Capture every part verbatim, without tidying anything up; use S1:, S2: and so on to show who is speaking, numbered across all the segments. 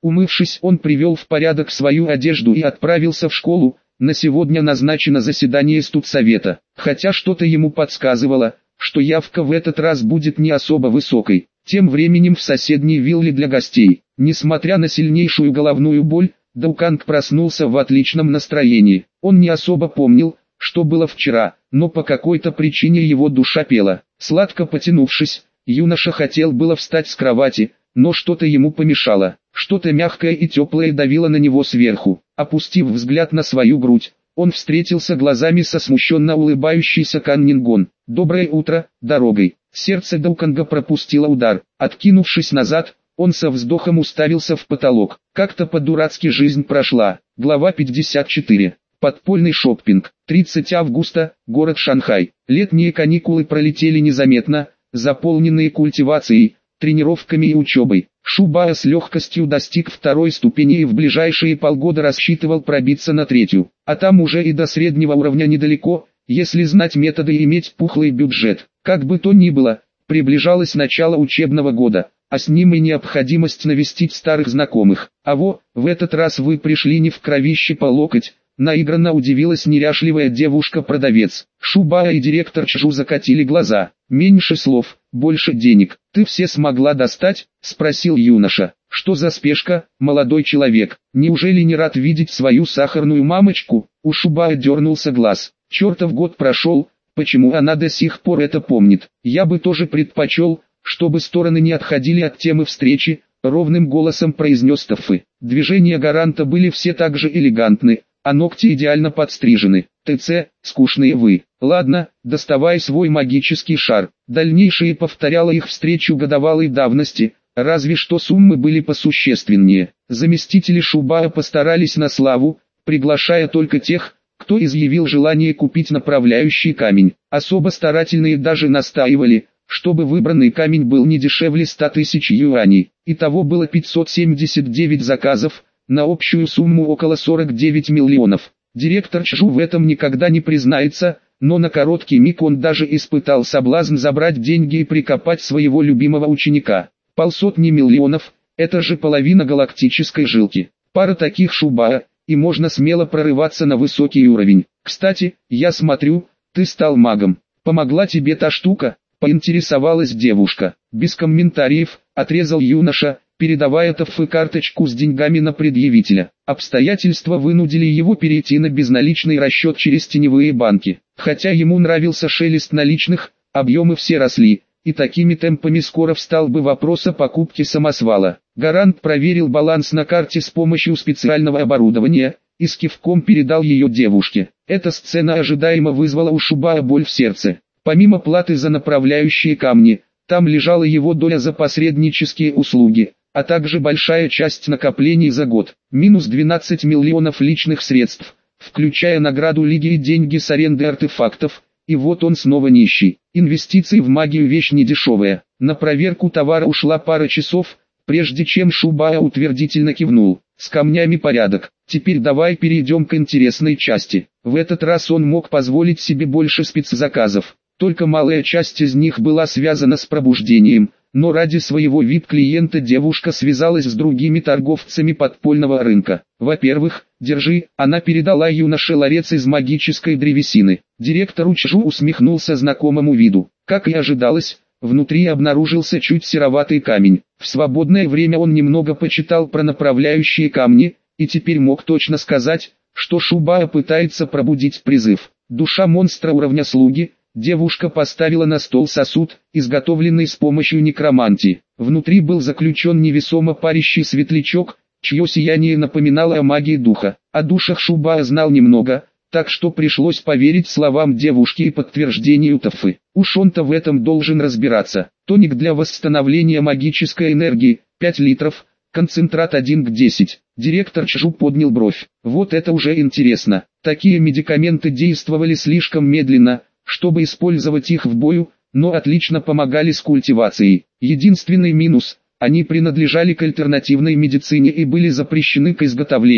S1: Умывшись, он привел в порядок свою одежду и отправился в школу. На сегодня назначено заседание студсовета, хотя что-то ему подсказывало, что явка в этот раз будет не особо высокой. Тем временем в соседней вилле для гостей, несмотря на сильнейшую головную боль, Дауканг проснулся в отличном настроении. Он не особо помнил, что было вчера, но по какой-то причине его душа пела. Сладко потянувшись, юноша хотел было встать с кровати, но что-то ему помешало. Что-то мягкое и теплое давило на него сверху. Опустив взгляд на свою грудь, он встретился глазами со смущенно улыбающейся Кан Нингон. «Доброе утро, дорогой». Сердце Дауканга пропустило удар. Откинувшись назад, он со вздохом уставился в потолок. Как-то по-дурацки жизнь прошла. Глава пятьдесят четыре. Подпольный шоппинг. тридцатого августа, город Шанхай. Летние каникулы пролетели незаметно, заполненные культивацией, тренировками и учебой. Шубао с легкостью достиг второй ступени и в ближайшие полгода рассчитывал пробиться на третью. А там уже и до среднего уровня недалеко, если знать методы и иметь пухлый бюджет. Как бы то ни было, приближалось начало учебного года, а с ним и необходимость навестить старых знакомых. А во, в этот раз вы пришли не в кровище по локоть. Наигранно удивилась неряшливая девушка-продавец. Шубао и директор Чжу закатили глаза. «Меньше слов, больше денег. Ты все смогла достать?» – спросил юноша. «Что за спешка, молодой человек? Неужели не рад видеть свою сахарную мамочку?» У Шубао дернулся глаз. «Чертов год прошел, почему она до сих пор это помнит? Я бы тоже предпочел, чтобы стороны не отходили от темы встречи», – ровным голосом произнес Таффи. Движения Гаранта были все так же элегантны, а ногти идеально подстрижены. «ТЦ, скучные вы. Ладно, доставай свой магический шар». Дальнейшее повторяло их встречу годовалой давности, разве что суммы были посущественнее. Заместители Шубао постарались на славу, приглашая только тех, кто изъявил желание купить направляющий камень. Особо старательные даже настаивали, чтобы выбранный камень был не дешевле ста тысяч юаней. Итого было пятьсот семьдесят девять заказов, на общую сумму около сорок девять миллионов. Директор Чжу в этом никогда не признается, но на короткий миг он даже испытал соблазн забрать деньги и прикопать своего любимого ученика. Полсотни миллионов – это же половина галактической жилки. Пара таких Шубао, и можно смело прорываться на высокий уровень. «Кстати, я смотрю, ты стал магом. Помогла тебе та штука?» – поинтересовалась девушка. «Без комментариев», – отрезал юноша, передавая Таффи карточку с деньгами на предъявителя. Обстоятельства вынудили его перейти на безналичный расчет через теневые банки. Хотя ему нравился шелест наличных, объемы все росли, и такими темпами скоро встал бы вопрос о покупке самосвала. Гарант проверил баланс на карте с помощью специального оборудования и с кивком передал ее девушке. Эта сцена ожидаемо вызвала у Шубао боль в сердце. Помимо платы за направляющие камни, там лежала его доля за посреднические услуги, а также большая часть накоплений за год, минус двенадцать миллионов личных средств, включая награду Лиги и деньги с аренды артефактов, и вот он снова нищий. Инвестиции в магию вещь недешевая. На проверку товара ушла пара часов, прежде чем Шубао утвердительно кивнул. С камнями порядок, теперь давай перейдем к интересной части. В этот раз он мог позволить себе больше спецзаказов, только малая часть из них была связана с пробуждением. Но ради своего ви ай пи-клиента девушка связалась с другими торговцами подпольного рынка. Во-первых, держи, она передала юноше ларец из магической древесины. Директор Чжу усмехнулся знакомому виду. Как и ожидалось, внутри обнаружился чуть сероватый камень. В свободное время он немного почитал про направляющие камни, и теперь мог точно сказать, что Шубао пытается пробудить призыв. Душа монстра уровня слуги. Девушка поставила на стол сосуд, изготовленный с помощью некромантии. Внутри был заключен невесомо парящий светлячок, чье сияние напоминало о магии духа. О душах Шубао знал немного, так что пришлось поверить словам девушки и подтверждению Таффи. Уж он-то в этом должен разбираться. Тоник для восстановления магической энергии, пять литров, концентрат один к десяти. Директор Чжу поднял бровь. Вот это уже интересно. Такие медикаменты действовали слишком медленно, чтобы использовать их в бою, но отлично помогали с культивацией. Единственный минус – они принадлежали к альтернативной медицине и были запрещены к изготовлению.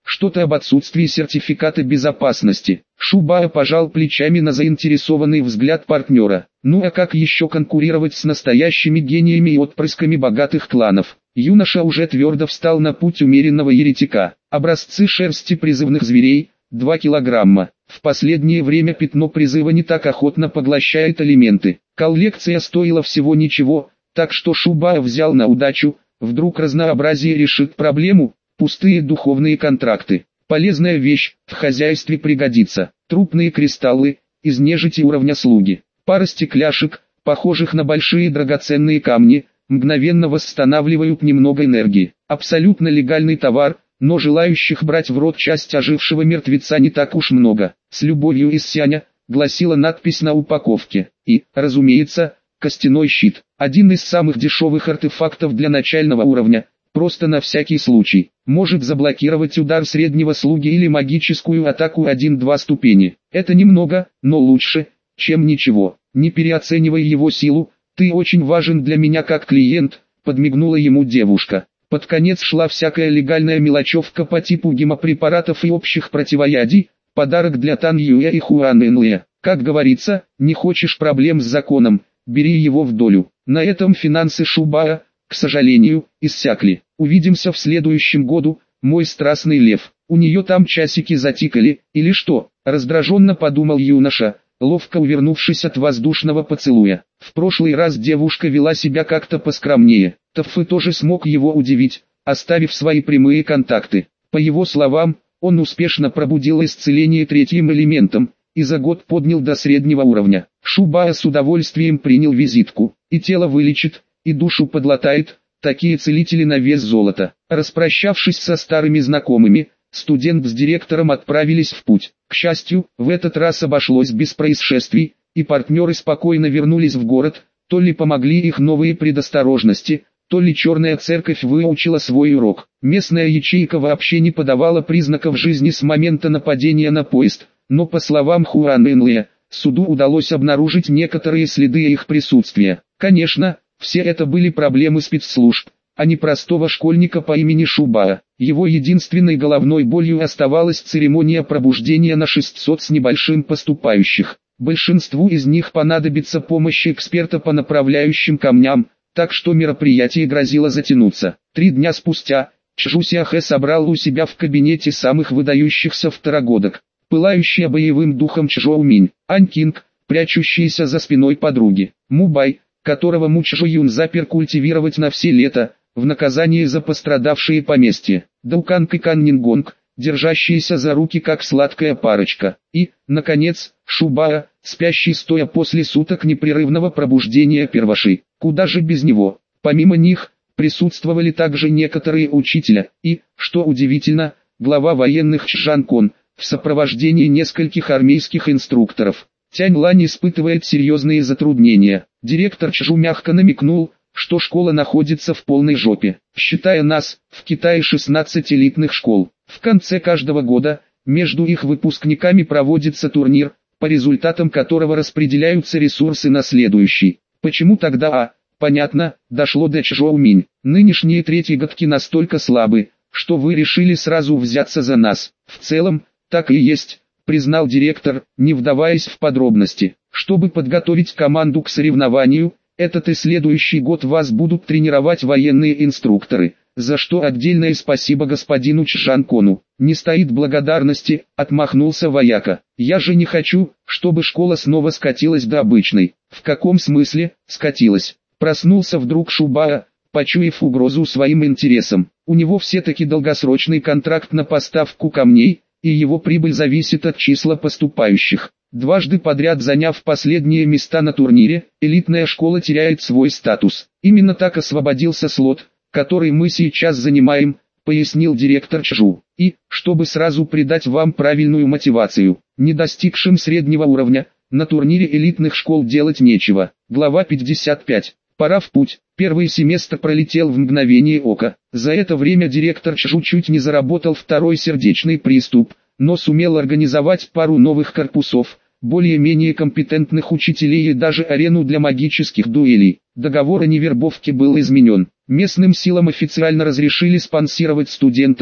S1: Что-то об отсутствии сертификата безопасности. Шубая пожал плечами на заинтересованный взгляд партнера. Ну а как еще конкурировать с настоящими гениями и отпрысками богатых кланов? Юноша уже твердо встал на путь умеренного еретика. Образцы шерсти призывных зверей – два килограмма. В последнее время пятно призыва не так охотно поглощает элементы. Коллекция стоила всего ничего, так что Шубая взял на удачу. Вдруг разнообразие решит проблему? Пустые духовные контракты. Полезная вещь, в хозяйстве пригодится. Трупные кристаллы, из нежити уровня слуги. Пара стекляшек, похожих на большие драгоценные камни, мгновенно восстанавливают немного энергии. Абсолютно легальный товар, но желающих брать в рот часть ожившего мертвеца не так уж много. С любовью из Сяня, гласила надпись на упаковке. И, разумеется, костяной щит. Один из самых дешевых артефактов для начального уровня. Просто на всякий случай. Может заблокировать удар среднего слуги или магическую атаку один-два ступени. Это немного, но лучше, чем ничего. Не переоценивай его силу, ты очень важен для меня как клиент, подмигнула ему девушка. Под конец шла всякая легальная мелочевка по типу гемопрепаратов и общих противоядий, подарок для Тан Юэ и Хуан Энле. Как говорится, не хочешь проблем с законом, бери его в долю. На этом финансы Шубая, к сожалению, иссякли. Увидимся в следующем году, мой страстный лев. У нее там часики затикали, или что? Раздраженно подумал юноша, ловко увернувшись от воздушного поцелуя. В прошлый раз девушка вела себя как-то поскромнее. Таффы тоже смог его удивить, оставив свои прямые контакты. По его словам, он успешно пробудил исцеление третьим элементом, и за год поднял до среднего уровня. Шубая с удовольствием принял визитку. И тело вылечит, и душу подлатает, такие целители на вес золота. Распрощавшись со старыми знакомыми, студент с директором отправились в путь. К счастью, в этот раз обошлось без происшествий, и партнеры спокойно вернулись в город, то ли помогли их новые предосторожности, то ли черная церковь выучила свой урок. Местная ячейка вообще не подавала признаков жизни с момента нападения на поезд, но по словам Хуан Энле, суду удалось обнаружить некоторые следы их присутствия. Конечно, все это были проблемы спецслужб, а не простого школьника по имени Шубая. Его единственной головной болью оставалась церемония пробуждения на шестьсот с небольшим поступающих. Большинству из них понадобится помощь эксперта по направляющим камням, так что мероприятие грозило затянуться. Три дня спустя, Чжу Сяхэ собрал у себя в кабинете самых выдающихся второгодок. Пылающая боевым духом Чжоу Минь, Ань Кинг, прячущийся за спиной подруги, Мубай, которого Му Чжу Юн запер культивировать на все лето, в наказание за пострадавшие поместья, Дауканг и Кан Нингонг, держащиеся за руки как сладкая парочка, и, наконец, Шубая, спящий стоя после суток непрерывного пробуждения перваши. Куда же без него? Помимо них, присутствовали также некоторые учителя, и, что удивительно, глава военных Чжан Кон, в сопровождении нескольких армейских инструкторов. Тянь Лань испытывает серьезные затруднения. Директор Чжу мягко намекнул, что школа находится в полной жопе. Считая нас, в Китае шестнадцать элитных школ. В конце каждого года, между их выпускниками проводится турнир, по результатам которого распределяются ресурсы на следующий. Почему тогда а? Понятно, дошло до Чжоу Минь. Нынешние третьегодки настолько слабы, что вы решили сразу взяться за нас. В целом, так и есть, признал директор, не вдаваясь в подробности. Чтобы подготовить команду к соревнованию, этот и следующий год вас будут тренировать военные инструкторы, за что отдельное спасибо господину Чжан Кону. Не стоит благодарности, отмахнулся вояка. Я же не хочу, чтобы школа снова скатилась до обычной. В каком смысле, скатилась? Проснулся вдруг Шубая, почуяв угрозу своим интересам. У него все-таки долгосрочный контракт на поставку камней, и его прибыль зависит от числа поступающих. Дважды подряд заняв последние места на турнире, элитная школа теряет свой статус. Именно так освободился слот, который мы сейчас занимаем, пояснил директор Чжу. И, чтобы сразу придать вам правильную мотивацию, не достигшим среднего уровня, на турнире элитных школ делать нечего. Глава пятьдесят пять. Пора в путь. Первый семестр пролетел в мгновение ока. За это время директор Чжу чуть не заработал второй сердечный приступ, но сумел организовать пару новых корпусов, более-менее компетентных учителей и даже арену для магических дуэлей. Договор о невербовке был изменен. Местным силам официально разрешили спонсировать студентов,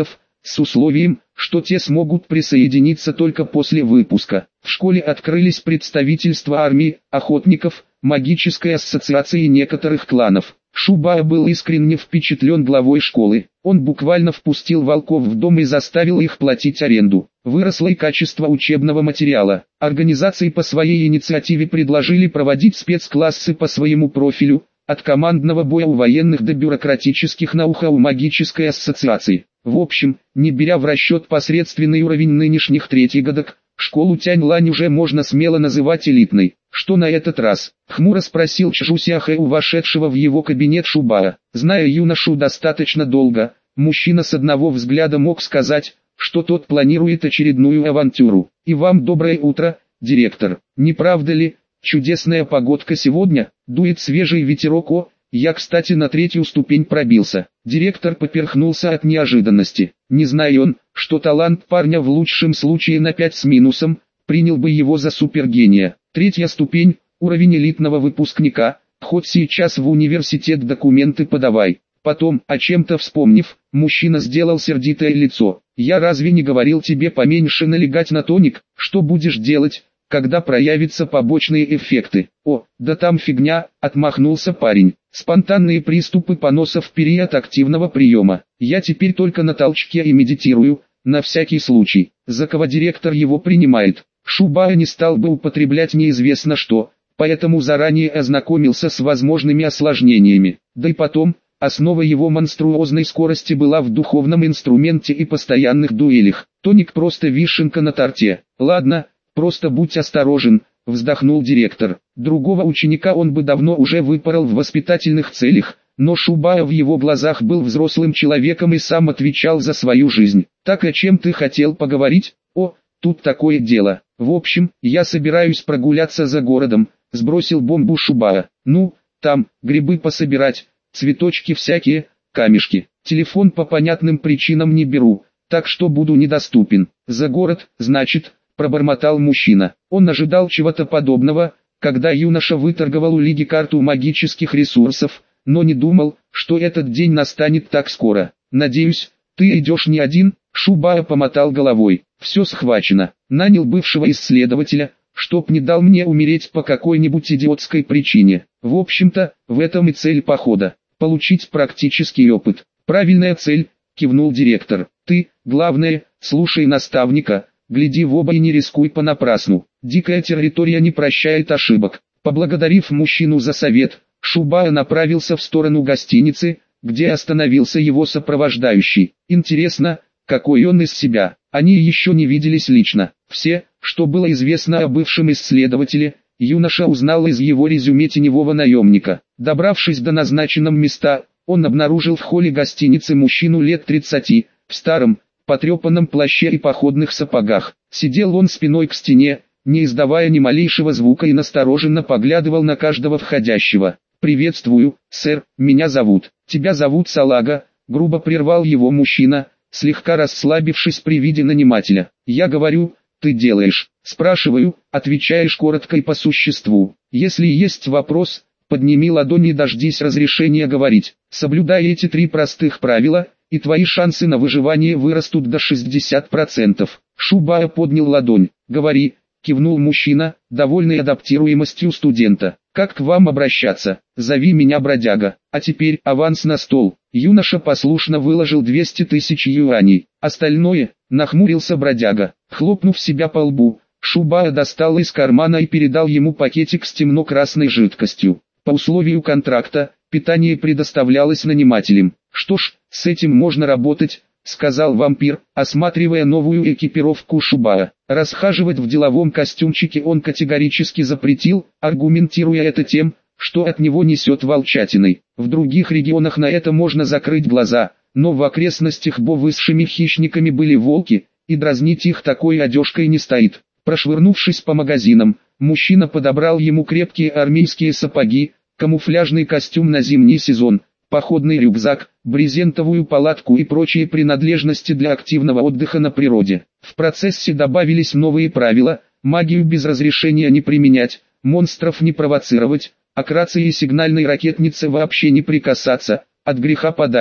S1: с условием, что те смогут присоединиться только после выпуска. В школе открылись представительства армии, охотников, магической ассоциации и некоторых кланов. Шубая был искренне впечатлен главой школы. Он буквально впустил волков в дом и заставил их платить аренду. Выросло и качество учебного материала. Организации по своей инициативе предложили проводить спецклассы по своему профилю, от командного боя у военных до бюрократических наук у магической ассоциации. В общем, не беря в расчет посредственный уровень нынешних третьегодок, школу Тянь-Лань уже можно смело называть элитной. Что на этот раз? Хмуро спросил Чжу Сяхэ у вошедшего в его кабинет Шубая. Зная юношу достаточно долго, мужчина с одного взгляда мог сказать, что тот планирует очередную авантюру. И вам доброе утро, директор. Не правда ли, чудесная погодка сегодня, дует свежий ветерок, о, я кстати на третью ступень пробился. Директор поперхнулся от неожиданности. Не зная он, что талант парня в лучшем случае на пять с минусом, принял бы его за супергения. Третья ступень, уровень элитного выпускника, хоть сейчас в университет документы подавай. Потом, о чем-то вспомнив, мужчина сделал сердитое лицо. Я разве не говорил тебе поменьше налегать на тоник? Что будешь делать, когда проявятся побочные эффекты? О, да там фигня, отмахнулся парень. Спонтанные приступы поноса в период активного приема. Я теперь только на толчке и медитирую, на всякий случай. За кого директор его принимает? Шубая не стал бы употреблять неизвестно что, поэтому заранее ознакомился с возможными осложнениями. Да и потом, основа его монструозной скорости была в духовном инструменте и постоянных дуэлях. Тоник просто вишенка на торте. Ладно, просто будь осторожен, вздохнул директор. Другого ученика он бы давно уже выпорол в воспитательных целях, но Шубая в его глазах был взрослым человеком и сам отвечал за свою жизнь. Так о чем ты хотел поговорить? О, тут такое дело. В общем, я собираюсь прогуляться за городом, сбросил бомбу Шубая. Ну, там, грибы пособирать, цветочки всякие, камешки. Телефон по понятным причинам не беру, так что буду недоступен. За город, значит, пробормотал мужчина. Он ожидал чего-то подобного, когда юноша выторговал у Лиги карту магических ресурсов, но не думал, что этот день настанет так скоро. Надеюсь, ты идешь не один? Шубая помотал головой. Все схвачено. Нанял бывшего исследователя, чтоб не дал мне умереть по какой-нибудь идиотской причине. В общем-то, в этом и цель похода. Получить практический опыт. Правильная цель, кивнул директор. Ты, главное, слушай наставника, гляди в оба и не рискуй понапрасну. Дикая территория не прощает ошибок. Поблагодарив мужчину за совет, Шубая направился в сторону гостиницы, где остановился его сопровождающий. Интересно, какой он из себя. Они еще не виделись лично. Все, что было известно о бывшем исследователе, юноша узнал из его резюме теневого наемника. Добравшись до назначенного места, он обнаружил в холле гостиницы мужчину лет тридцати, в старом, потрепанном плаще и походных сапогах. Сидел он спиной к стене, не издавая ни малейшего звука и настороженно поглядывал на каждого входящего. «Приветствую, сэр, меня зовут». «Тебя зовут Салага», — грубо прервал его мужчина, слегка расслабившись при виде нанимателя. «Я говорю, ты делаешь. Спрашиваю, отвечаешь коротко и по существу. Если есть вопрос, подними ладонь и дождись разрешения говорить. Соблюдай эти три простых правила, и твои шансы на выживание вырастут до шестидесяти процентов. Шубая поднял ладонь. «Говори», — кивнул мужчина, довольный адаптируемостью студента. «Как к вам обращаться? Зови меня бродяга. А теперь аванс на стол». Юноша послушно выложил двести тысяч юаней. Остальное, нахмурился бродяга. Хлопнув себя по лбу, Шубая достал из кармана и передал ему пакетик с темно-красной жидкостью. По условию контракта, питание предоставлялось нанимателям. «Что ж, с этим можно работать», — сказал вампир, осматривая новую экипировку Шубая. Расхаживать в деловом костюмчике он категорически запретил, аргументируя это тем, что от него несет волчатиной. В других регионах на это можно закрыть глаза, но в окрестностях Бо высшими хищниками были волки, и дразнить их такой одежкой не стоит. Прошвырнувшись по магазинам, мужчина подобрал ему крепкие армейские сапоги, камуфляжный костюм на зимний сезон, походный рюкзак, брезентовую палатку и прочие принадлежности для активного отдыха на природе. В процессе добавились новые правила: магию без разрешения не применять, монстров не провоцировать, а к рации и сигнальной ракетнице вообще не прикасаться, от греха подальше.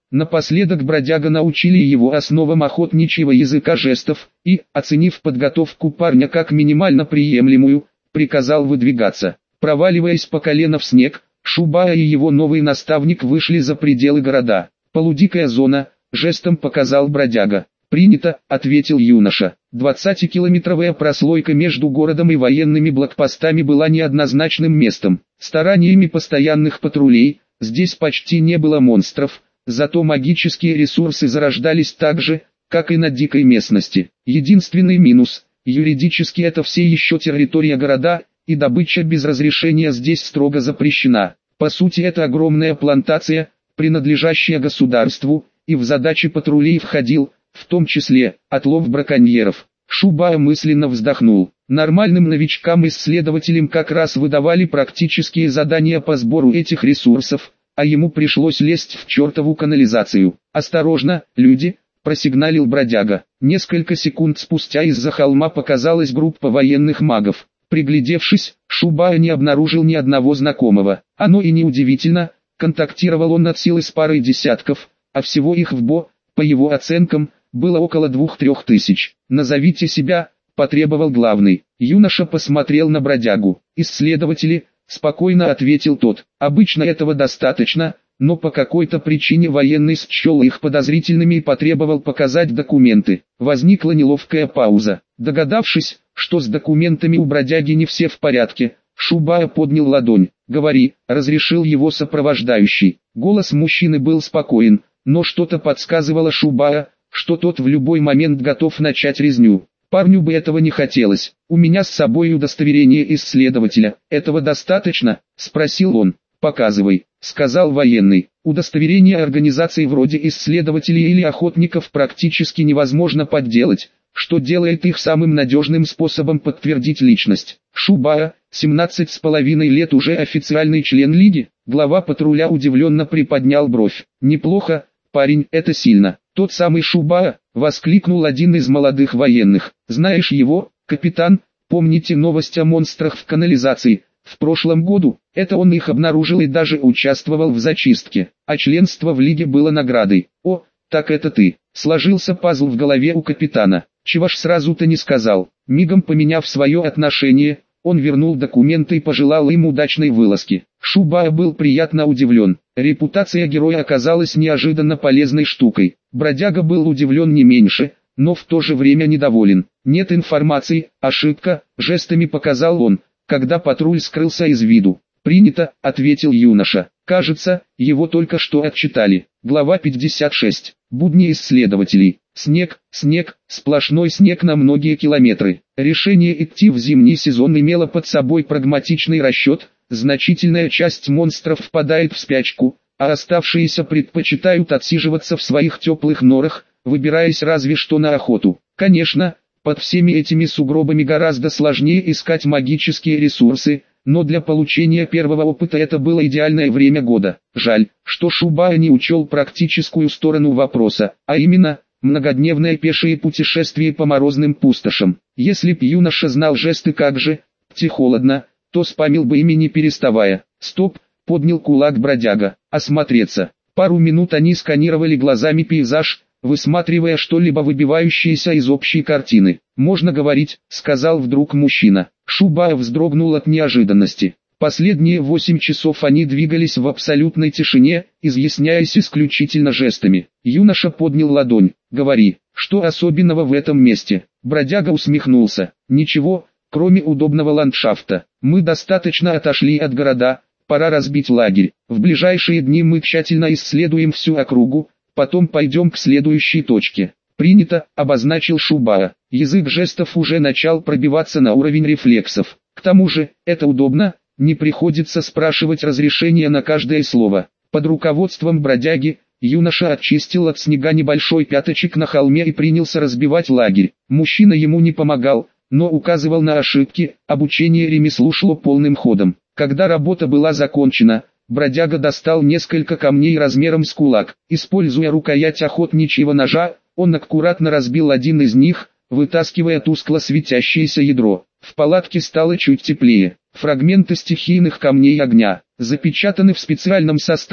S1: Напоследок бродяга научили его основам охотничьего языка жестов, и, оценив подготовку парня как минимально приемлемую, приказал выдвигаться. Проваливаясь по колено в снег, Шубая и его новый наставник вышли за пределы города. «Полудикая зона», — жестом показал бродяга. «Принято», — ответил юноша. Двадцатикилометровая прослойка между городом и военными блокпостами была неоднозначным местом. Стараниями постоянных патрулей, здесь почти не было монстров, зато магические ресурсы зарождались так же, как и на дикой местности. Единственный минус — юридически это все еще территория города, и добыча без разрешения здесь строго запрещена. По сути это огромная плантация, принадлежащая государству, и в задачи патрулей входил, в том числе, отлов браконьеров. Шубая мысленно вздохнул. Нормальным новичкам-исследователям как раз выдавали практические задания по сбору этих ресурсов, а ему пришлось лезть в чертову канализацию. «Осторожно, люди!» – просигналил бродяга. Несколько секунд спустя из-за холма показалась группа военных магов. Приглядевшись, Шубая не обнаружил ни одного знакомого. Оно и неудивительно, контактировал он от силы с парой десятков, а всего их в Бо, по его оценкам, было около двух-трех тысяч. «Назовите себя», – потребовал главный. Юноша посмотрел на бродягу. «Исследователи», – спокойно ответил тот. «Обычно этого достаточно, но по какой-то причине военный счел их подозрительными и потребовал показать документы». Возникла неловкая пауза. Догадавшись, что с документами у бродяги не все в порядке, Шубая поднял ладонь. «Говори», — разрешил его сопровождающий. Голос мужчины был спокоен, но что-то подсказывало Шубая, что тот в любой момент готов начать резню. Парню бы этого не хотелось. «У меня с собой удостоверение исследователя. Этого достаточно?» — спросил он. «Показывай», — сказал военный. «Удостоверение организаций вроде исследователей или охотников практически невозможно подделать, что делает их самым надежным способом подтвердить личность». Шубая, семнадцать с половиной лет, уже официальный член лиги. Глава патруля удивленно приподнял бровь. «Неплохо, парень, это сильно». «Тот самый Шубая», — воскликнул один из молодых военных. «Знаешь его, капитан? Помните новость о монстрах в канализации? В прошлом году, это он их обнаружил и даже участвовал в зачистке, а членство в лиге было наградой». «О, так это ты». Сложился пазл в голове у капитана. «Чего ж сразу-то не сказал?» Мигом поменяв свое отношение, он вернул документы и пожелал им удачной вылазки. Шубая был приятно удивлен. Репутация героя оказалась неожиданно полезной штукой. Бродяга был удивлен не меньше, но в то же время недоволен. «Нет информации, ошибка», — жестами показал он, когда патруль скрылся из виду. «Принято», — ответил юноша. «Кажется, его только что отчитали». Глава пятьдесят шесть. Будни исследователей. Снег, снег, сплошной снег на многие километры. Решение идти в зимний сезон имело под собой прагматичный расчет. Значительная часть монстров впадает в спячку, а оставшиеся предпочитают отсиживаться в своих теплых норах, выбираясь разве что на охоту. Конечно, под всеми этими сугробами гораздо сложнее искать магические ресурсы, но для получения первого опыта это было идеальное время года. Жаль, что Шубая не учел практическую сторону вопроса, а именно, многодневное пешее путешествие по морозным пустошам. Если б юноша знал жесты как же, «Пти холодно», то спамил бы ими не переставая. «Стоп», — поднял кулак бродяга, — «осмотреться». Пару минут они сканировали глазами пейзаж, высматривая что-либо выбивающееся из общей картины. «Можно говорить», — сказал вдруг мужчина. Шубая вздрогнул от неожиданности. Последние восемь часов они двигались в абсолютной тишине, изъясняясь исключительно жестами. Юноша поднял ладонь. «Говори, что особенного в этом месте?» Бродяга усмехнулся. «Ничего, кроме удобного ландшафта. Мы достаточно отошли от города, пора разбить лагерь. В ближайшие дни мы тщательно исследуем всю округу, потом пойдем к следующей точке». «Принято», — обозначил Шубая. Язык жестов уже начал пробиваться на уровень рефлексов. К тому же, это удобно, не приходится спрашивать разрешения на каждое слово. Под руководством бродяги, юноша очистил от снега небольшой пятачок на холме и принялся разбивать лагерь. Мужчина ему не помогал, но указывал на ошибки, обучение ремеслу шло полным ходом. Когда работа была закончена, бродяга достал несколько камней размером с кулак. Используя рукоять охотничьего ножа, он аккуратно разбил один из них, вытаскивая тускло светящееся ядро. В палатке стало чуть теплее. Фрагменты стихийных камней огня, запечатаны в специальном составе,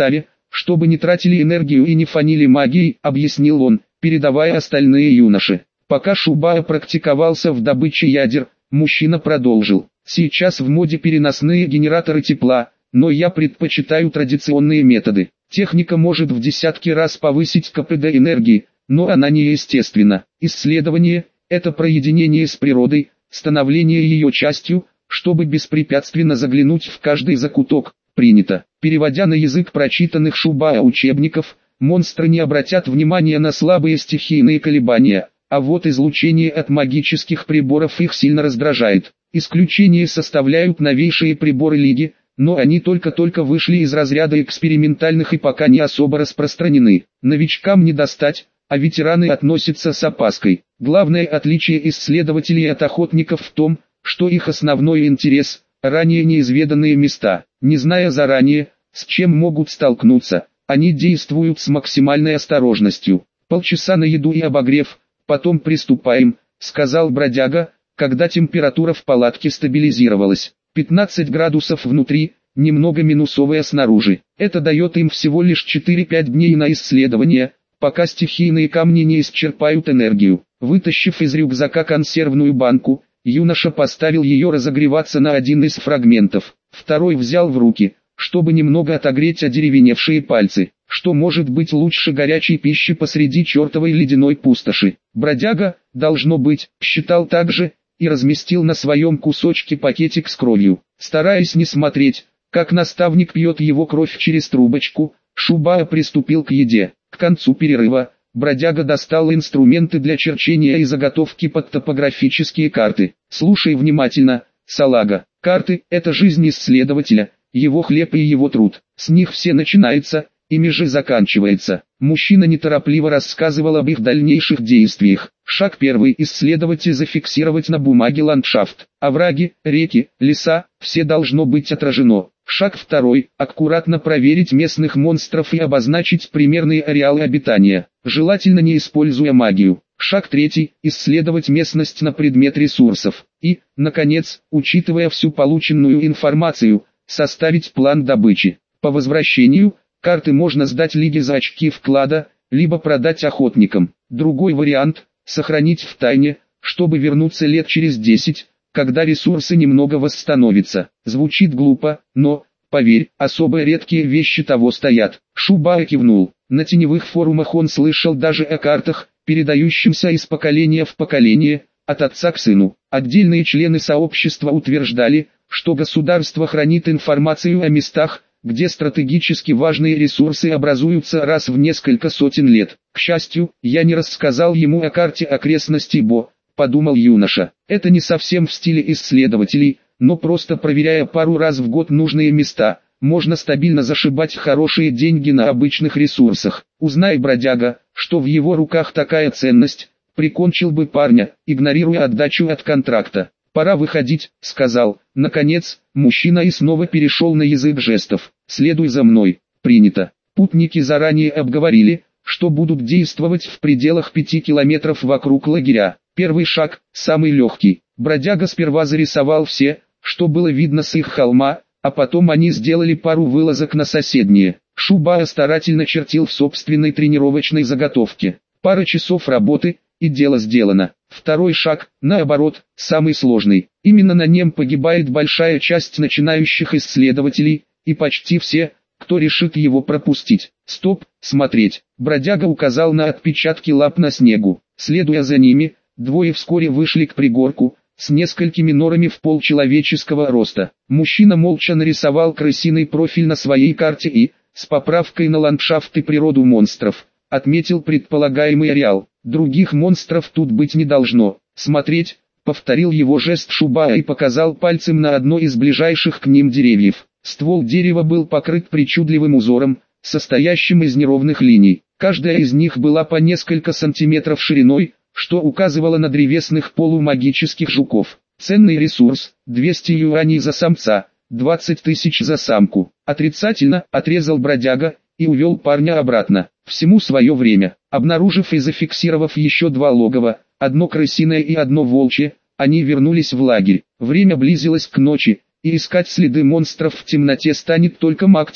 S1: чтобы не тратили энергию и не фанили магией, объяснил он, передавая остальные юноши. Пока Шубая практиковался в добыче ядер, мужчина продолжил. Сейчас в моде переносные генераторы тепла, но я предпочитаю традиционные методы. Техника может в десятки раз повысить КПД энергии, но она неестественна. Исследование – это проединение с природой, становление ее частью, чтобы беспрепятственно заглянуть в каждый закуток. Принято. Переводя на язык прочитанных Шубая учебников, монстры не обратят внимания на слабые стихийные колебания, а вот излучение от магических приборов их сильно раздражает. Исключение составляют новейшие приборы Лиги, но они только-только вышли из разряда экспериментальных и пока не особо распространены. Новичкам не достать, а ветераны относятся с опаской. Главное отличие исследователей от охотников в том, что их основной интерес – ранее неизведанные места. Не зная заранее, с чем могут столкнуться, они действуют с максимальной осторожностью. Полчаса на еду и обогрев, потом приступаем, сказал бродяга, когда температура в палатке стабилизировалась. пятнадцать градусов внутри, немного минусовая снаружи. Это дает им всего лишь четыре-пять дней на исследование, пока стихийные камни не исчерпают энергию. Вытащив из рюкзака консервную банку, юноша поставил ее разогреваться на один из фрагментов. Второй взял в руки, чтобы немного отогреть одеревеневшие пальцы. Что может быть лучше горячей пищи посреди чертовой ледяной пустоши? Бродяга, должно быть, считал так же, и разместил на своем кусочке пакетик с кровью. Стараясь не смотреть, как наставник пьет его кровь через трубочку, Шубая приступил к еде. К концу перерыва, бродяга достал инструменты для черчения и заготовки под топографические карты. Слушай внимательно, салага. Карты – это жизнь исследователя, его хлеб и его труд. С них все начинается, ими же заканчивается. Мужчина неторопливо рассказывал об их дальнейших действиях. Шаг первый – исследовать и зафиксировать на бумаге ландшафт. Овраги, реки, леса – все должно быть отражено. Шаг второй – аккуратно проверить местных монстров и обозначить примерные ареалы обитания, желательно не используя магию. Шаг третий – исследовать местность на предмет ресурсов. И, наконец, учитывая всю полученную информацию, составить план добычи. По возвращению, карты можно сдать Лиге за очки вклада, либо продать охотникам. Другой вариант – сохранить в тайне, чтобы вернуться лет через десять, когда ресурсы немного восстановятся. Звучит глупо, но, поверь, особо редкие вещи того стоят. Шубая кивнул. На теневых форумах он слышал даже о картах, передающимся из поколения в поколение, от отца к сыну. Отдельные члены сообщества утверждали, что государство хранит информацию о местах, где стратегически важные ресурсы образуются раз в несколько сотен лет. К счастью, я не рассказал ему о карте окрестностей Бо, подумал юноша. Это не совсем в стиле исследователей, но просто проверяя пару раз в год нужные места, можно стабильно зашибать хорошие деньги на обычных ресурсах. Узнай, бродяга, что в его руках такая ценность, прикончил бы парня, игнорируя отдачу от контракта. «Пора выходить», — сказал, наконец, мужчина и снова перешел на язык жестов. «Следуй за мной». Принято. Путники заранее обговорили, что будут действовать в пределах пяти километров вокруг лагеря. Первый шаг, самый легкий. Бродяга сперва зарисовал все, что было видно с их холма, а потом они сделали пару вылазок на соседние. Шубая старательно чертил в собственной тренировочной заготовке. Пара часов работы, и дело сделано. Второй шаг, наоборот, самый сложный. Именно на нем погибает большая часть начинающих исследователей, и почти все, кто решит его пропустить. Стоп, смотреть. Бродяга указал на отпечатки лап на снегу. Следуя за ними, двое вскоре вышли к пригорку, с несколькими норами в полчеловеческого роста. Мужчина молча нарисовал крысиный профиль на своей карте и, с поправкой на ландшафт и природу монстров, отметил предполагаемый ареал. Других монстров тут быть не должно. Смотреть, повторил его жест Шубая и показал пальцем на одно из ближайших к ним деревьев. Ствол дерева был покрыт причудливым узором, состоящим из неровных линий. Каждая из них была по несколько сантиметров шириной, что указывало на древесных полумагических жуков. Ценный ресурс, двести юаней за самца, двадцать тысяч за самку. Отрицательно, отрезал бродяга, и увел парня обратно. Всему свое время. Обнаружив и зафиксировав еще два логова, одно крысиное и одно волчье, они вернулись в лагерь. Время близилось к ночи, и искать следы монстров в темноте станет только маг тени,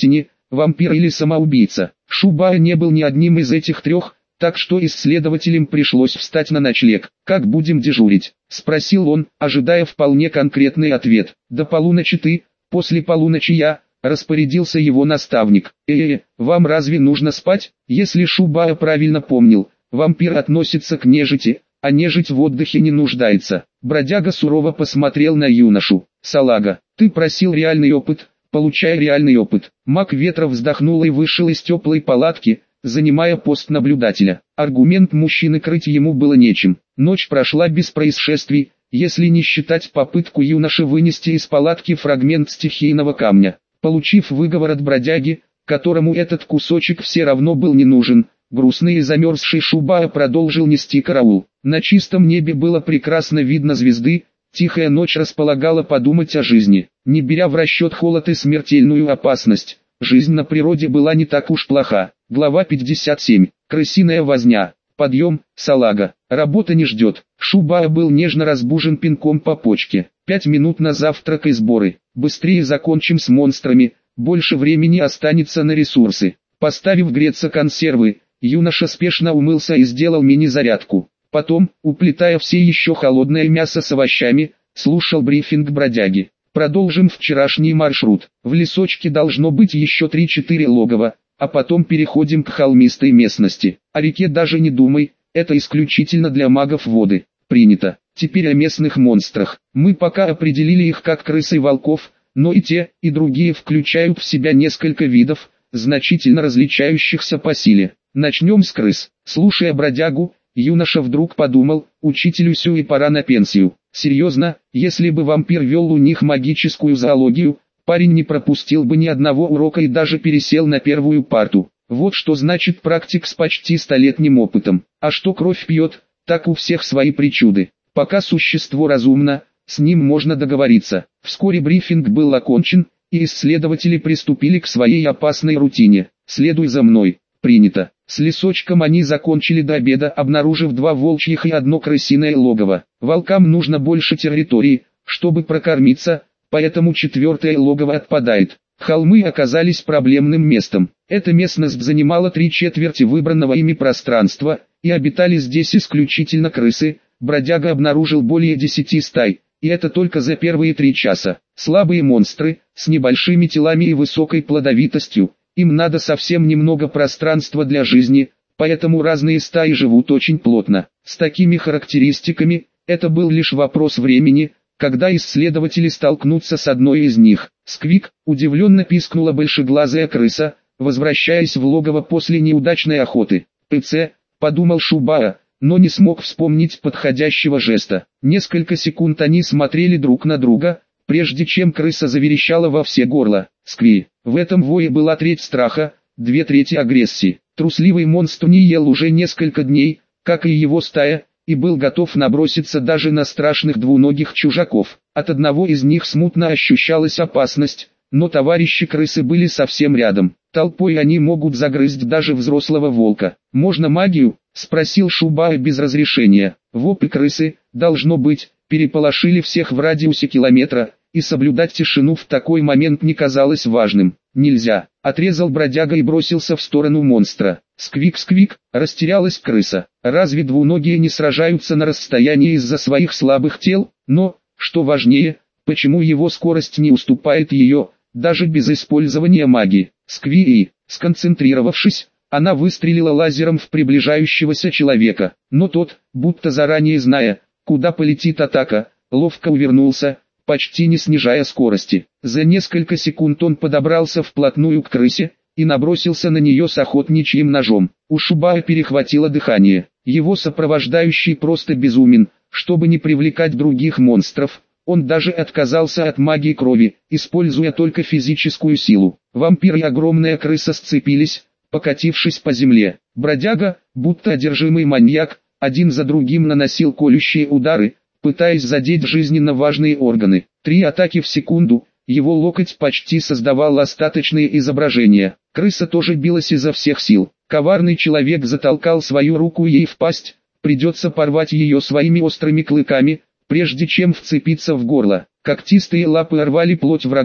S1: вампир или самоубийца. Шубара не был ни одним из этих трех, так что исследователям пришлось встать на ночлег. «Как будем дежурить?» – спросил он, ожидая вполне конкретный ответ. «До полуночи ты, после полуночи я», – распорядился его наставник. «Э-э, вам разве нужно спать?» Если Шубара правильно помнил, вампир относится к нежити, а нежить в отдыхе не нуждается. Бродяга сурово посмотрел на юношу. «Салага, ты просил реальный опыт, получай реальный опыт». Маг ветра вздохнул и вышел из теплой палатки, занимая пост наблюдателя. Аргумент мужчины крыть ему было нечем. Ночь прошла без происшествий, если не считать попытку юноши вынести из палатки фрагмент стихийного камня. Получив выговор от бродяги, которому этот кусочек все равно был не нужен, грустный и замерзший Шубара продолжил нести караул. На чистом небе было прекрасно видно звезды, тихая ночь располагала подумать о жизни. Не беря в расчет холод и смертельную опасность, жизнь на природе была не так уж плоха. Глава пятьдесят семь. Крысиная возня. Подъем, салага. Работа не ждет. Шубара был нежно разбужен пинком по почке. Пять минут на завтрак и сборы. Быстрее закончим с монстрами, больше времени останется на ресурсы. Поставив греться консервы, юноша спешно умылся и сделал мини-зарядку. Потом, уплетая все еще холодное мясо с овощами, слушал брифинг бродяги. Продолжим вчерашний маршрут. В лесочке должно быть еще три-четыре логова, а потом переходим к холмистой местности. О реке даже не думай, это исключительно для магов воды. Принято. Теперь о местных монстрах. Мы пока определили их как крыс и волков, но и те, и другие включают в себя несколько видов, значительно различающихся по силе. Начнем с крыс. Слушая бродягу, юноша вдруг подумал, учителю Сюи пора на пенсию. Серьезно, если бы вампир вел у них магическую зоологию, парень не пропустил бы ни одного урока и даже пересел на первую парту. Вот что значит практик с почти столетним опытом. А что кровь пьет, так у всех свои причуды. Пока существо разумно, с ним можно договориться. Вскоре брифинг был окончен, и исследователи приступили к своей опасной рутине. «Следуй за мной». Принято. С лесочком они закончили до обеда, обнаружив два волчьих и одно крысиное логово. Волкам нужно больше территории, чтобы прокормиться, поэтому четвертое логово отпадает. Холмы оказались проблемным местом. Эта местность занимала три четверти выбранного ими пространства, и обитали здесь исключительно крысы. Бродяга обнаружил более десяти стай, и это только за первые три часа. Слабые монстры, с небольшими телами и высокой плодовитостью, им надо совсем немного пространства для жизни, поэтому разные стаи живут очень плотно. С такими характеристиками, это был лишь вопрос времени, когда исследователи столкнутся с одной из них. «Сквик!» – удивленно пискнула большеглазая крыса, возвращаясь в логово после неудачной охоты. «ПЦ!» – подумал Шубара, но не смог вспомнить подходящего жеста. Несколько секунд они смотрели друг на друга, прежде чем крыса заверещала во все горло. «Скви!» В этом вое была треть страха, две трети агрессии. Трусливый монстр не ел уже несколько дней, как и его стая, и был готов наброситься даже на страшных двуногих чужаков. От одного из них смутно ощущалась опасность, но товарищи крысы были совсем рядом. Толпой они могут загрызть даже взрослого волка. «Можно магию?» – спросил Шубара без разрешения. Вопли крысы, должно быть, переполошили всех в радиусе километра, и соблюдать тишину в такой момент не казалось важным. «Нельзя», — отрезал бродяга и бросился в сторону монстра. «Сквик-сквик», — растерялась крыса. «Разве двуногие не сражаются на расстоянии из-за своих слабых тел? Но, что важнее, почему его скорость не уступает ее, даже без использования магии?» Скви-и, сконцентрировавшись, она выстрелила лазером в приближающегося человека, но тот, будто заранее зная, куда полетит атака, ловко увернулся, почти не снижая скорости. За несколько секунд он подобрался вплотную к крысе и набросился на нее с охотничьим ножом. У Шубара перехватило дыхание. Его сопровождающий просто безумен. Чтобы не привлекать других монстров, он даже отказался от магии крови, используя только физическую силу. Вампир и огромная крыса сцепились, покатившись по земле. Бродяга, будто одержимый маньяк, один за другим наносил колющие удары, пытаясь задеть жизненно важные органы. Три атаки в секунду, его локоть почти создавал остаточные изображения. Крыса тоже билась изо всех сил. Коварный человек затолкал свою руку ей в пасть, придется порвать ее своими острыми клыками, прежде чем вцепиться в горло. Когтистые лапы рвали плоть врага,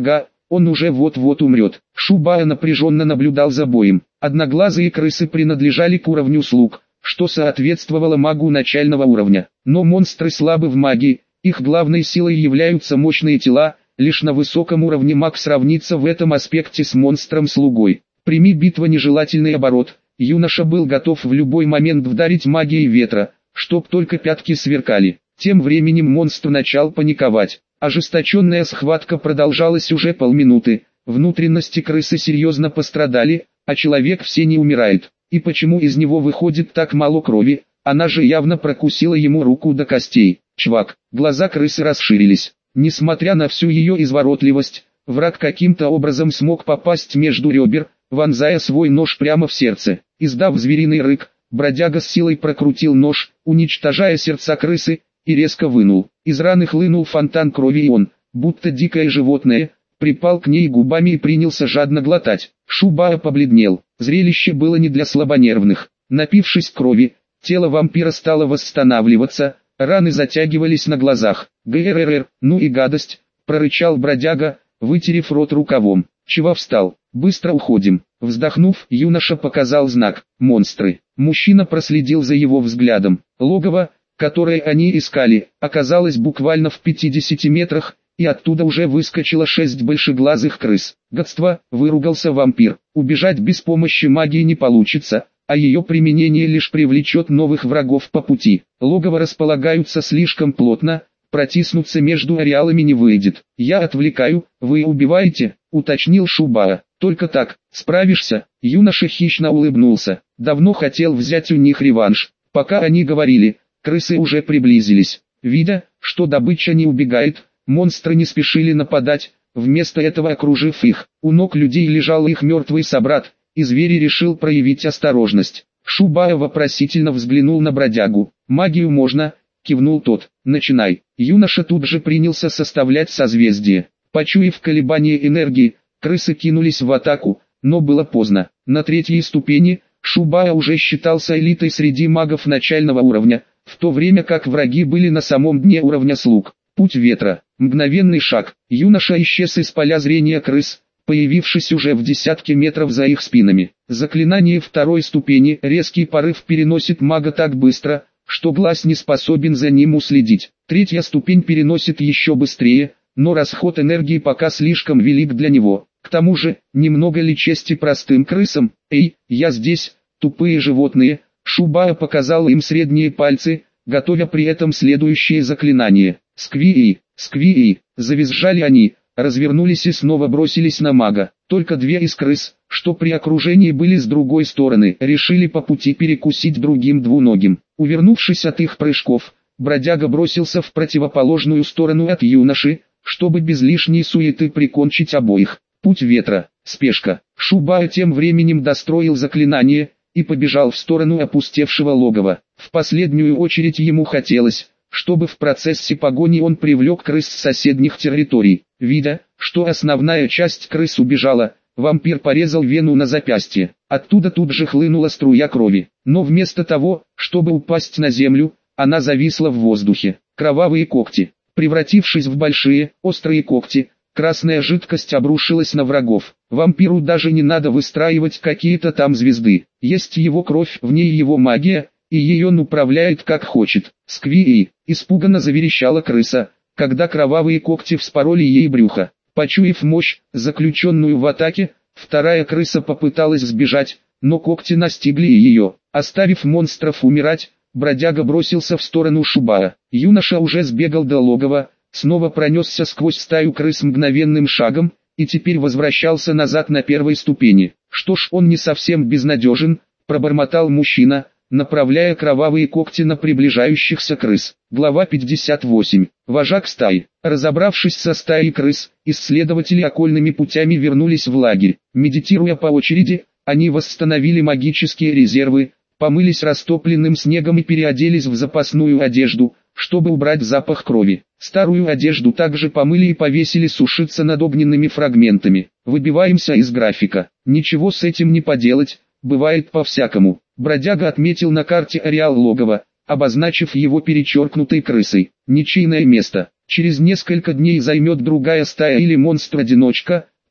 S1: он уже вот-вот умрет. Шубая напряженно наблюдал за боем. Одноглазые крысы принадлежали к уровню слуг, что соответствовало магу начального уровня. Но монстры слабы в магии, их главной силой являются мощные тела, лишь на высоком уровне маг сравнится в этом аспекте с монстром-слугой. Прими битва нежелательный оборот. Юноша был готов в любой момент вдарить магией ветра, чтоб только пятки сверкали. Тем временем монстр начал паниковать. Ожесточенная схватка продолжалась уже полминуты. Внутренности крысы серьезно пострадали, а человек все не умирает. И почему из него выходит так мало крови? Она же явно прокусила ему руку до костей. Чвак, глаза крысы расширились. Несмотря на всю ее изворотливость, враг каким-то образом смог попасть между ребер, вонзая свой нож прямо в сердце. Издав звериный рык, бродяга с силой прокрутил нож, уничтожая сердца крысы, и резко вынул. Из раны хлынул фонтан крови, и он, будто дикое животное, припал к ней губами и принялся жадно глотать. Шубая побледнел. Зрелище было не для слабонервных. Напившись крови, тело вампира стало восстанавливаться, раны затягивались на глазах. «ГРРР, ну и гадость!» – прорычал бродяга, вытерев рот рукавом. Чего встал? «Быстро уходим!» Вздохнув, юноша показал знак «Монстры». Мужчина проследил за его взглядом. Логово, которое они искали, оказалось буквально в пятидесяти метрах, и оттуда уже выскочило шесть большеглазых крыс. «Гадство!» – выругался вампир. «Убежать без помощи магии не получится, а ее применение лишь привлечет новых врагов по пути. Логово располагаются слишком плотно, протиснуться между ареалами не выйдет. Я отвлекаю, вы убиваете», – уточнил Шубая. «Только так, справишься?» Юноша хищно улыбнулся. Давно хотел взять у них реванш. Пока они говорили, крысы уже приблизились. Видя, что добыча не убегает, монстры не спешили нападать, вместо этого окружив их. У ног людей лежал их мертвый собрат, и зверь решил проявить осторожность. Шубая вопросительно взглянул на бродягу. «Магию можно?» – кивнул тот. «Начинай». Юноша тут же принялся составлять созвездие. Почуяв колебания энергии, крысы кинулись в атаку, но было поздно. На третьей ступени Шубая уже считался элитой среди магов начального уровня, в то время как враги были на самом дне уровня слуг. Путь ветра. Мгновенный шаг. Юноша исчез из поля зрения крыс, появившись уже в десятке метров за их спинами. Заклинание второй ступени. Резкий порыв переносит мага так быстро, что глаз не способен за ним уследить. Третья ступень переносит еще быстрее, но расход энергии пока слишком велик для него. К тому же, немного ли чести простым крысам? «Эй, я здесь, тупые животные!» Шубая показал им средние пальцы, готовя при этом следующее заклинание. «Скви-и, скви-и!» Завизжали они, развернулись и снова бросились на мага. Только две из крыс, что при окружении были с другой стороны, решили по пути перекусить другим двуногим. Увернувшись от их прыжков, бродяга бросился в противоположную сторону от юноши, чтобы без лишней суеты прикончить обоих. Путь ветра, спешка. Шубая тем временем достроил заклинание и побежал в сторону опустевшего логова. В последнюю очередь ему хотелось, чтобы в процессе погони он привлек крыс с соседних территорий. Видя, что основная часть крыс убежала, вампир порезал вену на запястье. Оттуда тут же хлынула струя крови. Но вместо того, чтобы упасть на землю, она зависла в воздухе. Кровавые когти. Превратившись в большие, острые когти, красная жидкость обрушилась на врагов. Вампиру даже не надо выстраивать какие-то там звезды. Есть его кровь, в ней его магия, и ее он управляет как хочет. «Скви-и!» – испуганно заверещала крыса, когда кровавые когти вспороли ей брюхо. Почуяв мощь, заключенную в атаке, вторая крыса попыталась сбежать, но когти настигли ее. Оставив монстров умирать, бродяга бросился в сторону Шубая. Юноша уже сбегал до логова, снова пронесся сквозь стаю крыс мгновенным шагом, и теперь возвращался назад на первой ступени. «Что ж, он не совсем безнадежен», – пробормотал мужчина, направляя кровавые когти на приближающихся крыс. Глава пятьдесят восемь. Вожак стаи. Разобравшись со стаей крыс, исследователи окольными путями вернулись в лагерь. Медитируя по очереди, они восстановили магические резервы, помылись растопленным снегом и переоделись в запасную одежду, чтобы убрать запах крови. Старую одежду также помыли и повесили сушиться над огненными фрагментами. Выбиваемся из графика. Ничего с этим не поделать, бывает по-всякому. Бродяга отметил на карте ареал логова, обозначив его перечеркнутой крысой. Ничейное место. Через несколько дней займет другая стая или монстр-одиночка,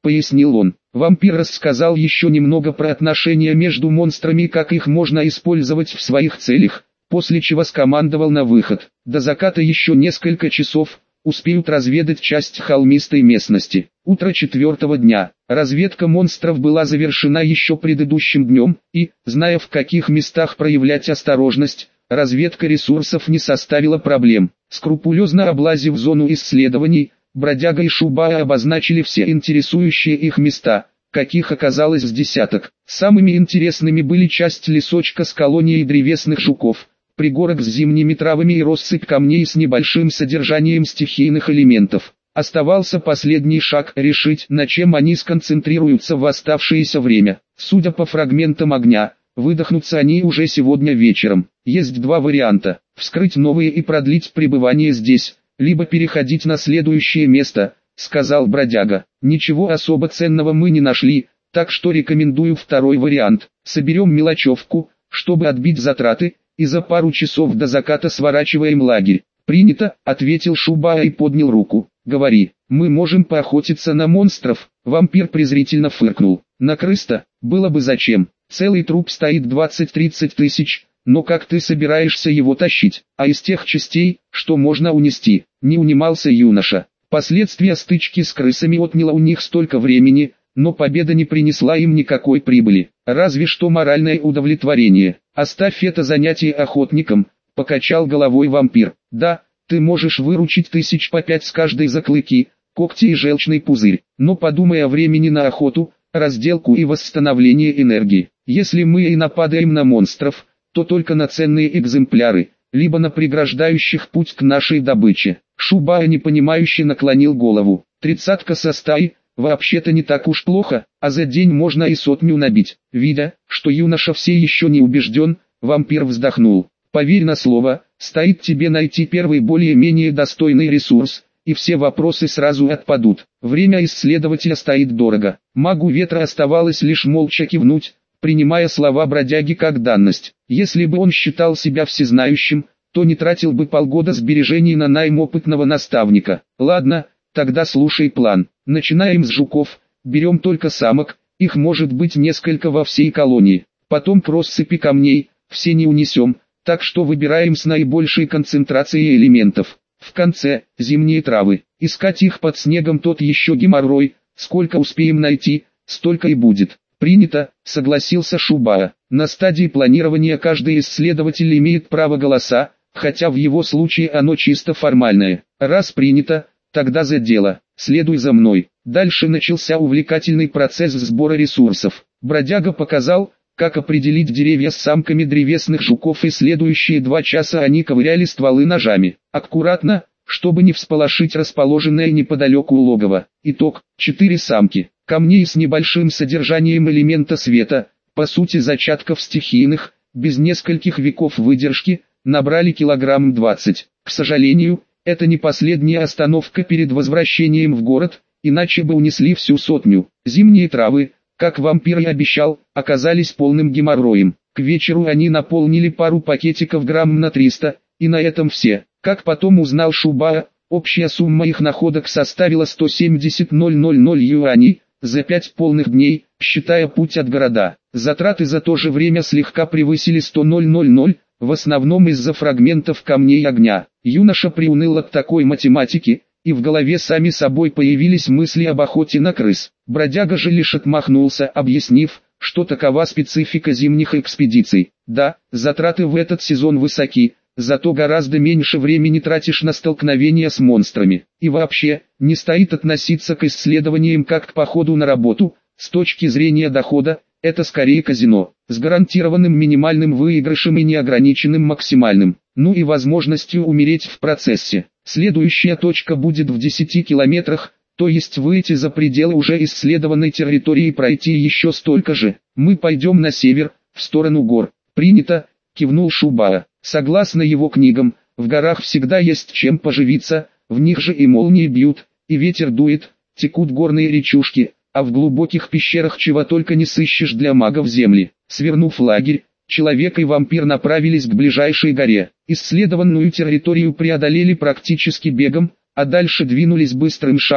S1: пояснил он. Вампир рассказал еще немного про отношения между монстрами и как их можно использовать в своих целях, после чего скомандовал на выход. До заката еще несколько часов, успеют разведать часть холмистой местности. Утро четвертого дня. Разведка монстров была завершена еще предыдущим днем, и, зная в каких местах проявлять осторожность, разведка ресурсов не составила проблем. Скрупулезно облазив зону исследований, Бродяга и Шубая обозначили все интересующие их места, каких оказалось с десяток. Самыми интересными были часть лесочка с колонией древесных жуков, пригорок с зимними травами и россыпь камней с небольшим содержанием стихийных элементов. Оставался последний шаг – решить, на чем они сконцентрируются в оставшееся время. Судя по фрагментам огня, выдохнутся они уже сегодня вечером. Есть два варианта – вскрыть новые и продлить пребывание здесь, либо переходить на следующее место, сказал бродяга. Ничего особо ценного мы не нашли, так что рекомендую второй вариант. Соберем мелочевку, чтобы отбить затраты, и за пару часов до заката сворачиваем лагерь. Принято, ответил Шубая и поднял руку. Говори, мы можем поохотиться на монстров. Вампир презрительно фыркнул. На крыс-то, было бы зачем. Целый труп стоит двадцать-тридцать тысяч. Но как ты собираешься его тащить, а из тех частей, что можно унести? Не унимался юноша. Последствия стычки с крысами отняло у них столько времени, но победа не принесла им никакой прибыли, разве что моральное удовлетворение. Оставь это занятие охотникам, покачал головой вампир. Да, ты можешь выручить тысяч по пять с каждой за клыки, когти и желчный пузырь, но подумай о времени на охоту, разделку и восстановление энергии. Если мы и нападаем на монстров, то только на ценные экземпляры, либо на преграждающих путь к нашей добыче. Шубая непонимающе наклонил голову. Тридцатка со стаи, вообще-то не так уж плохо, а за день можно и сотню набить. Видя, что юноша все еще не убежден, вампир вздохнул. Поверь на слово, стоит тебе найти первый более-менее достойный ресурс, и все вопросы сразу отпадут. Время исследователя стоит дорого. Магу ветра оставалось лишь молча кивнуть, принимая слова бродяги как данность. Если бы он считал себя всезнающим, то не тратил бы полгода сбережений на найм опытного наставника. Ладно, тогда слушай план. Начинаем с жуков, берем только самок, их может быть несколько во всей колонии. Потом к россыпи камней, все не унесем, так что выбираем с наибольшей концентрацией элементов. В конце, зимние травы. Искать их под снегом тот еще геморрой, сколько успеем найти, столько и будет. Принято, согласился Шубая. На стадии планирования каждый исследователь имеет право голоса, хотя в его случае оно чисто формальное. Раз принято, тогда за дело. Следуй за мной. Дальше начался увлекательный процесс сбора ресурсов. Бродяга показал, как определить деревья с самками древесных жуков, и следующие два часа они ковыряли стволы ножами. Аккуратно, чтобы не всполошить расположенное неподалеку логово. Итог: четыре самки. Камней с небольшим содержанием элемента света, по сути зачатков стихийных, без нескольких веков выдержки, набрали килограмм двадцать. К сожалению, это не последняя остановка перед возвращением в город, иначе бы унесли всю сотню. Зимние травы, как вампир и обещал, оказались полным геморроем. К вечеру они наполнили пару пакетиков грамм на триста, и на этом все. Как потом узнал Шубая, общая сумма их находок составила сто семьдесят тысяч юаней, за пять полных дней, считая путь от города. Затраты за то же время слегка превысили сто тысяч, в основном из-за фрагментов камней огня. Юноша приуныл от такой математики, и в голове сами собой появились мысли об охоте на крыс. Бродяга же лишь отмахнулся, объяснив, что такова специфика зимних экспедиций. Да, затраты в этот сезон высоки, зато гораздо меньше времени тратишь на столкновения с монстрами. И вообще, не стоит относиться к исследованиям как к походу на работу, с точки зрения дохода, это скорее казино, с гарантированным минимальным выигрышем и неограниченным максимальным, ну и возможностью умереть в процессе. Следующая точка будет в десяти километрах, то есть выйти за пределы уже исследованной территории и пройти еще столько же. Мы пойдем на север, в сторону гор. Принято, кивнул Шубая. Согласно его книгам, в горах всегда есть чем поживиться, в них же и молнии бьют, и ветер дует, текут горные речушки, а в глубоких пещерах чего только не сыщешь для магов земли. Свернув лагерь, человек и вампир направились к ближайшей горе. Исследованную территорию преодолели практически бегом, а дальше двинулись быстрым шагом,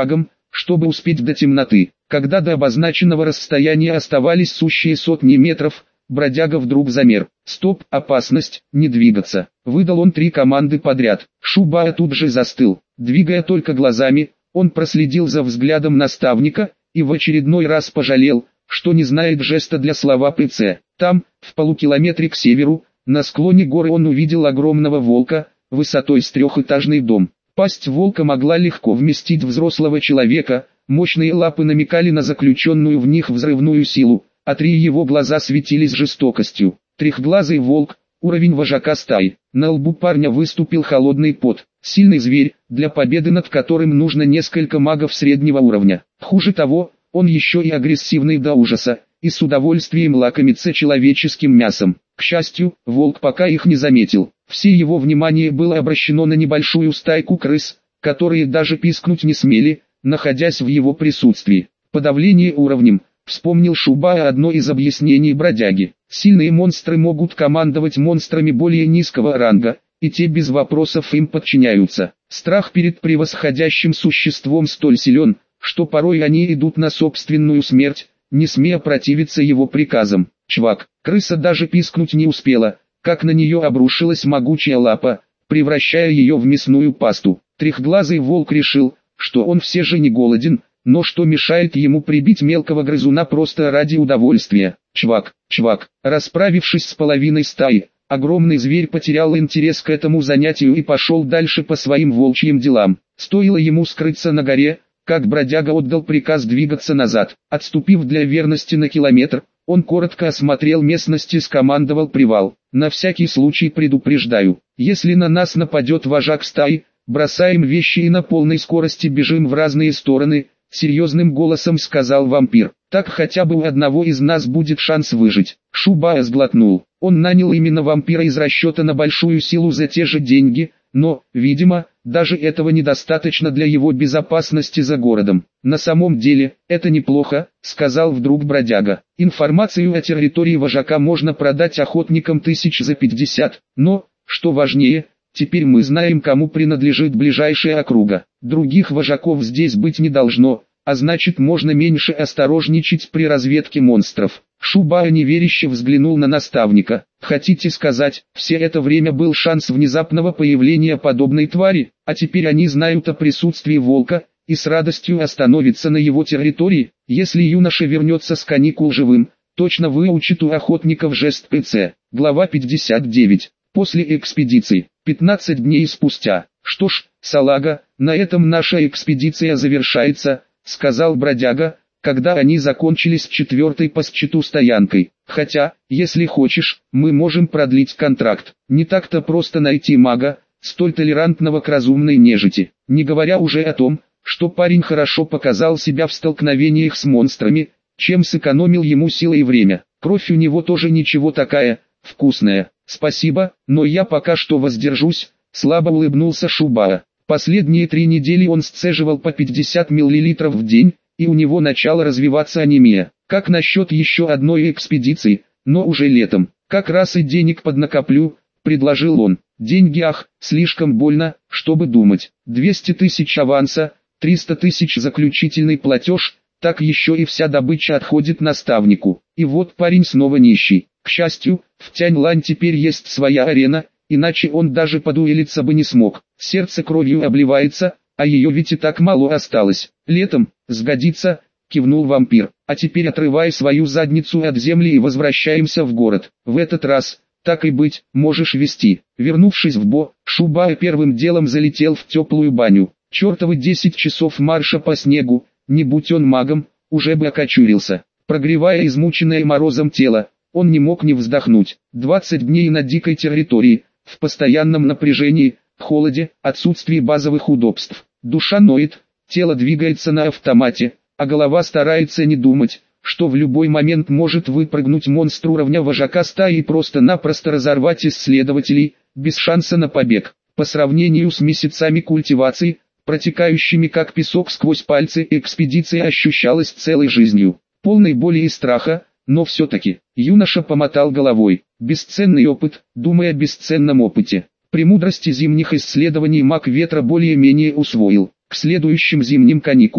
S1: чтобы успеть до темноты. Когда до обозначенного расстояния оставались сущие сотни метров, бродяга вдруг замер. «Стоп, опасность, не двигаться!» Выдал он три команды подряд. Шубая тут же застыл. Двигая только глазами, он проследил за взглядом наставника и в очередной раз пожалел, что не знает жеста для слова ПЦ. Там, в полукилометре к северу, на склоне горы он увидел огромного волка, высотой с трехэтажный дом. Пасть волка могла легко вместить взрослого человека, мощные лапы намекали на заключенную в них взрывную силу, а три его глаза светились жестокостью. Трехглазый волк, уровень вожака стаи. На лбу парня выступил холодный пот. Сильный зверь, для победы над которым нужно несколько магов среднего уровня. Хуже того, он еще и агрессивный до ужаса, и с удовольствием лакомится человеческим мясом. К счастью, волк пока их не заметил. Все его внимание было обращено на небольшую стайку крыс, которые даже пискнуть не смели, находясь в его присутствии. Подавление уровнем. Вспомнил Шубая одно из объяснений бродяги. Сильные монстры могут командовать монстрами более низкого ранга, и те без вопросов им подчиняются. Страх перед превосходящим существом столь силен, что порой они идут на собственную смерть, не смея противиться его приказам. Чвак, крыса даже пискнуть не успела, как на нее обрушилась могучая лапа, превращая ее в мясную пасту. Трехглазый волк решил, что он все же не голоден, но что мешает ему прибить мелкого грызуна просто ради удовольствия. Чвак, чвак, расправившись с половиной стаи, огромный зверь потерял интерес к этому занятию и пошел дальше по своим волчьим делам. Стоило ему скрыться на горе, как бродяга отдал приказ двигаться назад. Отступив для верности на километр, он коротко осмотрел местность и скомандовал привал. На всякий случай предупреждаю, если на нас нападет вожак стаи, бросаем вещи и на полной скорости бежим в разные стороны, серьезным голосом сказал вампир. Так хотя бы у одного из нас будет шанс выжить. Шубая сглотнул. Он нанял именно вампира из расчета на большую силу за те же деньги, но, видимо, даже этого недостаточно для его безопасности за городом. На самом деле, это неплохо, сказал вдруг бродяга. Информацию о территории вожака можно продать охотникам тысяч за пятьдесят, но, что важнее, теперь мы знаем, кому принадлежит ближайшая округа. Других вожаков здесь быть не должно, а значит можно меньше осторожничать при разведке монстров. Шубая неверяще взглянул на наставника. Хотите сказать, все это время был шанс внезапного появления подобной твари, а теперь они знают о присутствии волка, и с радостью остановятся на его территории? Если юноша вернется с каникул живым, точно выучит у охотников жест ПЦ. Глава пятьдесят девять. После экспедиции. пятнадцать дней спустя. Что ж, салага, на этом наша экспедиция завершается, сказал бродяга, когда они закончились четвертой по счету стоянкой. Хотя, если хочешь, мы можем продлить контракт. Не так-то просто найти мага, столь толерантного к разумной нежити. Не говоря уже о том, что парень хорошо показал себя в столкновениях с монстрами, чем сэкономил ему силы и время. Кровь у него тоже ничего такая, вкусная. Спасибо, но я пока что воздержусь, слабо улыбнулся Шубая. Последние три недели он сцеживал по пятьдесят миллилитров в день, и у него начала развиваться анемия. Как насчет еще одной экспедиции, но уже летом? Как раз и денег поднакоплю, предложил он. Деньги, ах, слишком больно, чтобы думать. двести тысяч аванса, триста тысяч заключительный платеж, так еще и вся добыча отходит наставнику. И вот парень снова нищий. К счастью, в Тяньлань теперь есть своя арена, иначе он даже подуэлиться бы не смог. Сердце кровью обливается, а ее ведь и так мало осталось. Летом, сгодится, кивнул вампир. А теперь отрывай свою задницу от земли и возвращаемся в город. В этот раз, так и быть, можешь вести. Вернувшись в Бо, Шубая первым делом залетел в теплую баню. Чертовы десять часов марша по снегу, не будь он магом, уже бы окочурился. Прогревая измученное морозом тело, он не мог не вздохнуть. двадцать дней на дикой территории, в постоянном напряжении, холоде, отсутствии базовых удобств. Душа ноет, тело двигается на автомате, а голова старается не думать, что в любой момент может выпрыгнуть монстр уровня вожака стаи и просто-напросто разорвать исследователей, без шанса на побег. По сравнению с месяцами культивации, протекающими как песок сквозь пальцы, экспедиция ощущалась целой жизнью, полной боли и страха, но все-таки, юноша помотал головой. Бесценный опыт, думая о бесценном опыте. Премудрости зимних исследований маг ветра более-менее усвоил. К следующим зимним каникулам,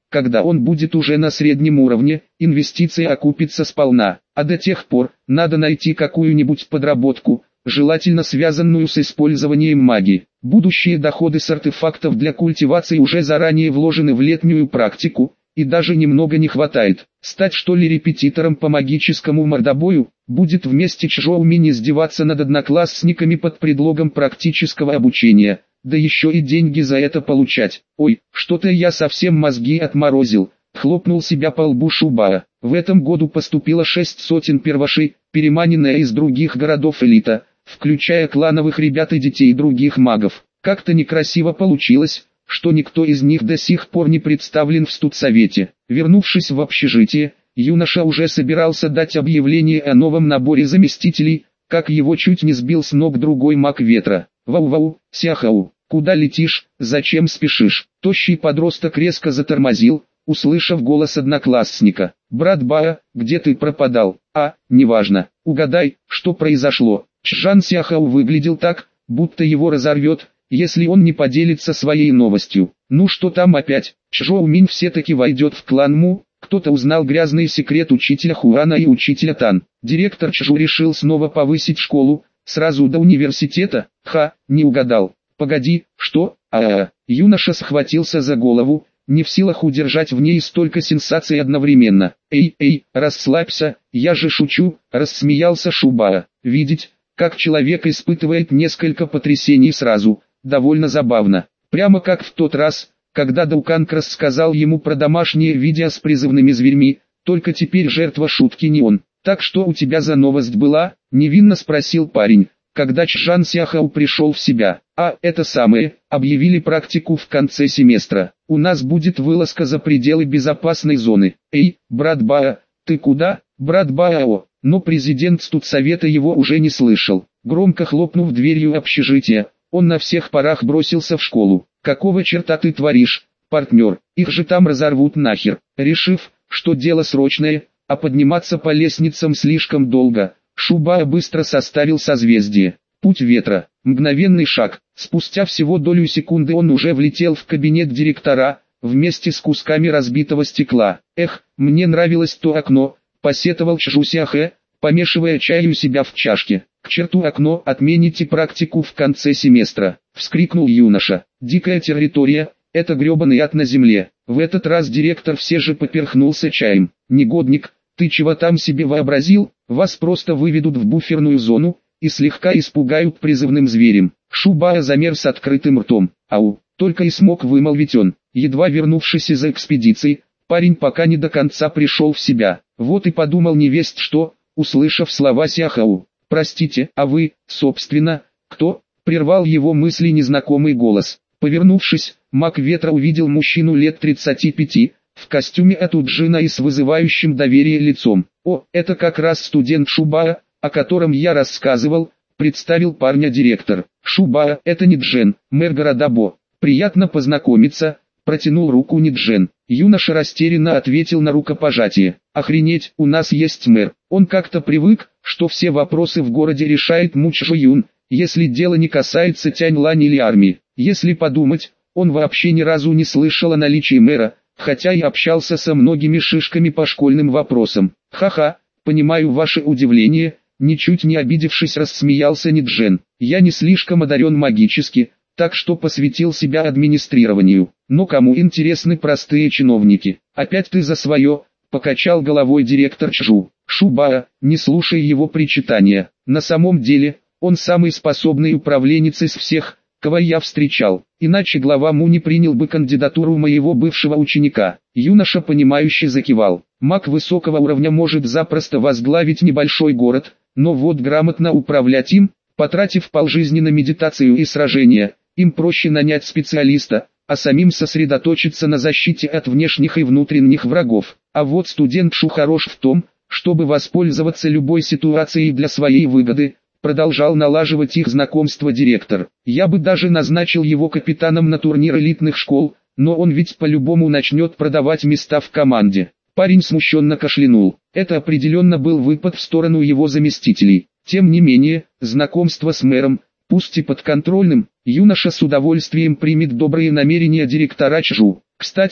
S1: когда он будет уже на среднем уровне, инвестиция окупится сполна, а до тех пор, надо найти какую-нибудь подработку, желательно связанную с использованием магии. Будущие доходы с артефактов для культивации уже заранее вложены в летнюю практику, и даже немного не хватает. Стать что ли репетитором по магическому мордобою, будет вместе Чжоу Минь издеваться над одноклассниками под предлогом практического обучения, да еще и деньги за это получать. Ой, что-то я совсем мозги отморозил, хлопнул себя по лбу Шубара. В этом году поступило шесть сотен первошей, переманенная из других городов элита, включая клановых ребят и детей других магов. Как-то некрасиво получилось, что никто из них до сих пор не представлен в студсовете. Вернувшись в общежитие, юноша уже собирался дать объявление о новом наборе заместителей, как его чуть не сбил с ног другой маг ветра. «Вау-вау, Сяхау, куда летишь, зачем спешишь?» Тощий подросток резко затормозил, услышав голос одноклассника. «Брат Баа, где ты пропадал?» «А, неважно, угадай, что произошло». Чжан Сяхау выглядел так, будто его разорвет, если он не поделится своей новостью. Ну что там опять? Чжоу Минь все-таки войдет в клан Му. Кто-то узнал грязный секрет учителя Хуана и учителя Тан. Директор Чжу решил снова повысить школу, сразу до университета. Ха, не угадал. Погоди, что? А-а-а. Юноша схватился за голову, не в силах удержать в ней столько сенсаций одновременно. Эй, эй, расслабься, я же шучу, рассмеялся Шубара. Видеть, как человек испытывает несколько потрясений сразу, довольно забавно. Прямо как в тот раз, когда Дауканг рассказал ему про домашнее видео с призывными зверьми, только теперь жертва шутки не он. «Так что у тебя за новость была?» – невинно спросил парень, когда Чжан Сяхау пришел в себя. «А, это самое, объявили практику в конце семестра. У нас будет вылазка за пределы безопасной зоны». «Эй, брат Баа, ты куда?» «Брат Баао», но президент студсовета его уже не слышал. Громко хлопнув дверью общежития, он на всех парах бросился в школу. «Какого черта ты творишь, партнер? Их же там разорвут нахер». Решив, что дело срочное, а подниматься по лестницам слишком долго, Шубара быстро составил созвездие. Путь ветра, мгновенный шаг. Спустя всего долю секунды он уже влетел в кабинет директора, вместе с кусками разбитого стекла. «Эх, мне нравилось то окно», — посетовал Чжу Сяхэ, помешивая чай у себя в чашке. «К черту окно, отмените практику в конце семестра», — вскрикнул юноша. «Дикая территория, это гребаный ад на земле». В этот раз директор все же поперхнулся чаем. «Негодник, ты чего там себе вообразил? Вас просто выведут в буферную зону и слегка испугают призывным зверем». Шубара замер с открытым ртом. «Ау!» — только и смог вымолвить он. Едва вернувшись из экспедиции, парень пока не до конца пришел в себя. Вот и подумал невесть что, услышав слова Сяхау. «Простите, а вы, собственно, кто?» — прервал его мысли незнакомый голос. Повернувшись, маг ветра увидел мужчину лет тридцати пяти, в костюме от Уджина и с вызывающим доверие лицом. «О, это как раз студент Шубара, о котором я рассказывал», — представил парня директор. «Шубара, это Ниджен, мэр города Бо. Приятно познакомиться», — протянул руку Ниджен. Юноша растерянно ответил на рукопожатие. «Охренеть, у нас есть мэр». Он как-то привык, что все вопросы в городе решает Му Чжоюн, если дело не касается Тянь-Лань или армии. Если подумать, он вообще ни разу не слышал о наличии мэра, хотя и общался со многими шишками по школьным вопросам. «Ха-ха, понимаю ваше удивление», — ничуть не обидевшись рассмеялся Ниджен. «Я не слишком одарен магически, так что посвятил себя администрированию. Но кому интересны простые чиновники? Опять ты за свое», — покачал головой директор Чжу. «Шубара, не слушай его причитания. На самом деле, он самый способный управленец из всех, кого я встречал, иначе глава Му не принял бы кандидатуру моего бывшего ученика». Юноша понимающе закивал. Маг высокого уровня может запросто возглавить небольшой город, но вот грамотно управлять им, потратив полжизни на медитацию и сражения, им проще нанять специалиста, а самим сосредоточиться на защите от внешних и внутренних врагов. А вот студент Шу хорош в том, чтобы воспользоваться любой ситуацией для своей выгоды, продолжал налаживать их знакомство директор. «Я бы даже назначил его капитаном на турнир элитных школ, но он ведь по-любому начнет продавать места в команде». Парень смущенно кашлянул. Это определенно был выпад в сторону его заместителей. Тем не менее, знакомство с мэром, пусть и подконтрольным, юноша с удовольствием примет добрые намерения директора Чжу. Кстати,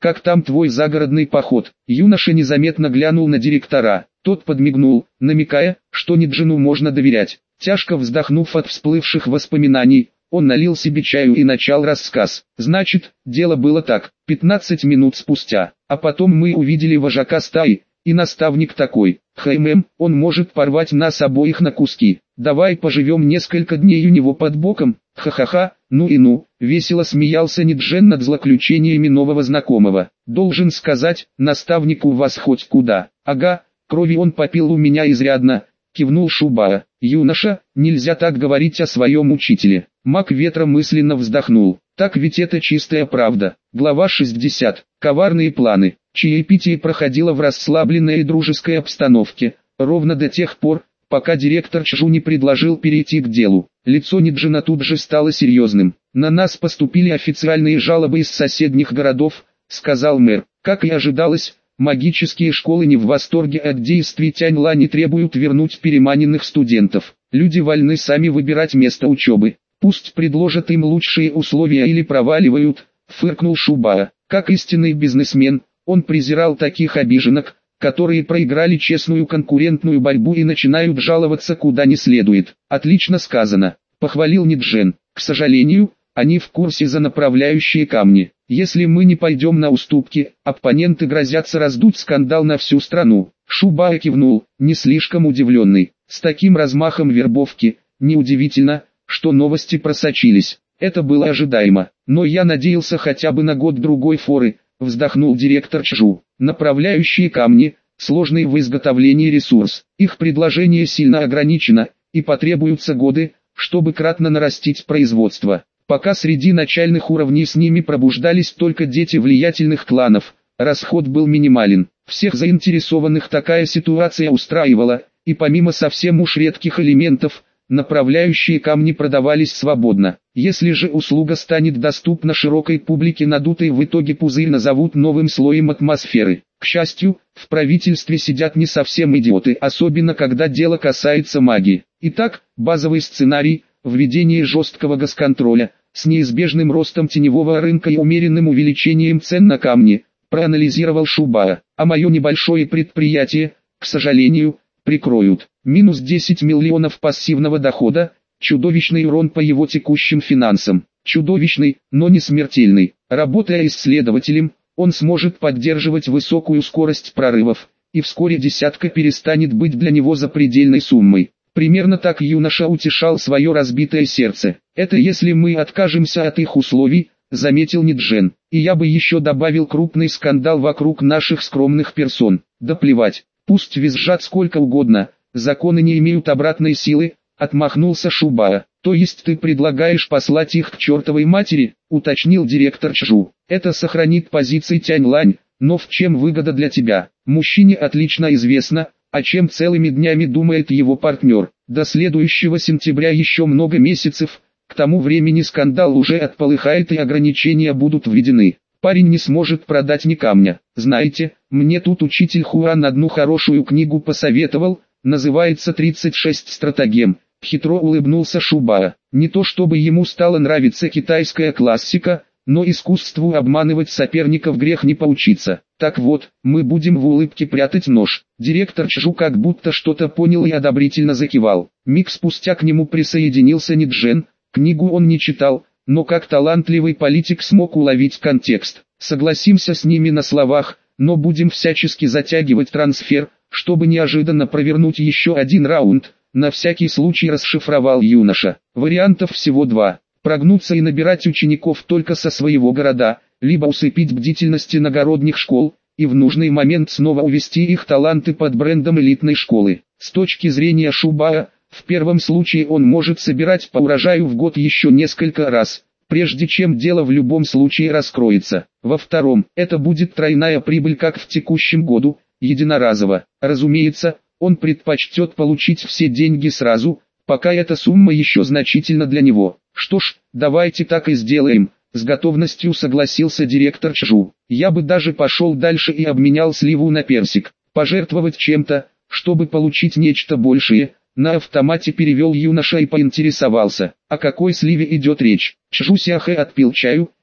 S1: как там твой загородный поход?» Юноша незаметно глянул на директора. Тот подмигнул, намекая, что Ниджину можно доверять. Тяжко вздохнув от всплывших воспоминаний, он налил себе чаю и начал рассказ. Значит, дело было так. пятнадцать минут спустя, а потом мы увидели вожака стаи, и наставник такой: «Хэймэм, он может порвать нас обоих на куски. Давай поживем несколько дней у него под боком». Ха-ха-ха, ну и ну, весело смеялся Ниджен над злоключениями нового знакомого. «Должен сказать, наставник у вас хоть куда». «Ага, крови он попил у меня изрядно», кивнул Шубара. «Юноша, нельзя так говорить о своем учителе». Маг ветра мысленно вздохнул. Так ведь это чистая правда. Глава шестьдесят. Коварные планы. Чаепитие проходило в расслабленной и дружеской обстановке, ровно до тех пор, пока директор Чжу не предложил перейти к делу. Лицо Ниджина тут же стало серьезным. «На нас поступили официальные жалобы из соседних городов», — сказал мэр. Как и ожидалось, магические школы не в восторге от действий Тяньлань и требуют вернуть переманенных студентов. Люди вольны сами выбирать место учебы. Пусть предложат им лучшие условия или проваливают, фыркнул Шубара. Как истинный бизнесмен, он презирал таких обиженок, которые проиграли честную конкурентную борьбу и начинают жаловаться куда не следует. Отлично сказано, похвалил Ниджен. К сожалению, они в курсе за направляющие камни. Если мы не пойдем на уступки, оппоненты грозятся раздуть скандал на всю страну. Шубара кивнул, не слишком удивленный. С таким размахом вербовки, неудивительно, что новости просочились. Это было ожидаемо, но я надеялся хотя бы на год-другой форы, вздохнул директор Чжу. Направляющие камни, сложный в изготовлении ресурс, их предложение сильно ограничено, и потребуются годы, чтобы кратно нарастить производство. Пока среди начальных уровней с ними пробуждались только дети влиятельных кланов, расход был минимален. Всех заинтересованных такая ситуация устраивала, и помимо совсем уж редких элементов, направляющие камни продавались свободно. Если же услуга станет доступна широкой публике, надутый в итоге пузырь назовут новым слоем атмосферы. К счастью, в правительстве сидят не совсем идиоты, особенно когда дело касается магии. Итак, базовый сценарий – введение жесткого госконтроля, с неизбежным ростом теневого рынка и умеренным увеличением цен на камни, проанализировал Шубара. А мое небольшое предприятие, к сожалению, прикроют. Минус десять миллионов пассивного дохода, чудовищный урон по его текущим финансам. Чудовищный, но не смертельный. Работая исследователем, он сможет поддерживать высокую скорость прорывов, и вскоре десятка перестанет быть для него запредельной суммой. Примерно так юноша утешал свое разбитое сердце. «Это если мы откажемся от их условий», — заметил Ниджен. «И я бы еще добавил крупный скандал вокруг наших скромных персон». «Да плевать, пусть визжат сколько угодно, законы не имеют обратной силы», — отмахнулся Шубара. «То есть ты предлагаешь послать их к чертовой матери?» — уточнил директор Чжу. «Это сохранит позиции Тяньлань, но в чем выгода для тебя? Мужчине отлично известно, о чем целыми днями думает его партнер. До следующего сентября еще много месяцев, к тому времени скандал уже отполыхает и ограничения будут введены. Парень не сможет продать ни камня. Знаете, мне тут учитель Хуан одну хорошую книгу посоветовал, называется «тридцать шесть стратегем». Хитро улыбнулся Шубара. Не то чтобы ему стала нравиться китайская классика, но искусству обманывать соперников грех не поучиться. Так вот, мы будем в улыбке прятать нож. Директор Чжу как будто что-то понял и одобрительно закивал. Миг спустя к нему присоединился Ниджен. Книгу он не читал, но как талантливый политик смог уловить контекст. Согласимся с ними на словах, но будем всячески затягивать трансфер, чтобы неожиданно провернуть еще один раунд. На всякий случай расшифровал юноша. Вариантов всего два. Прогнуться и набирать учеников только со своего города, либо усыпить бдительность иногородних школ, и в нужный момент снова увести их таланты под брендом элитной школы. С точки зрения Шубара, в первом случае он может собирать по урожаю в год еще несколько раз, прежде чем дело в любом случае раскроется. Во втором, это будет тройная прибыль как в текущем году, единоразово. Разумеется, он предпочтет получить все деньги сразу, пока эта сумма еще значительна для него. Что ж, давайте так и сделаем, с готовностью согласился директор Чжу. Я бы даже пошел дальше и обменял сливу на персик. Пожертвовать чем-то, чтобы получить нечто большее, на автомате перевел юноша и поинтересовался, о какой сливе идет речь. Чжу Сяхэ отпил чаю,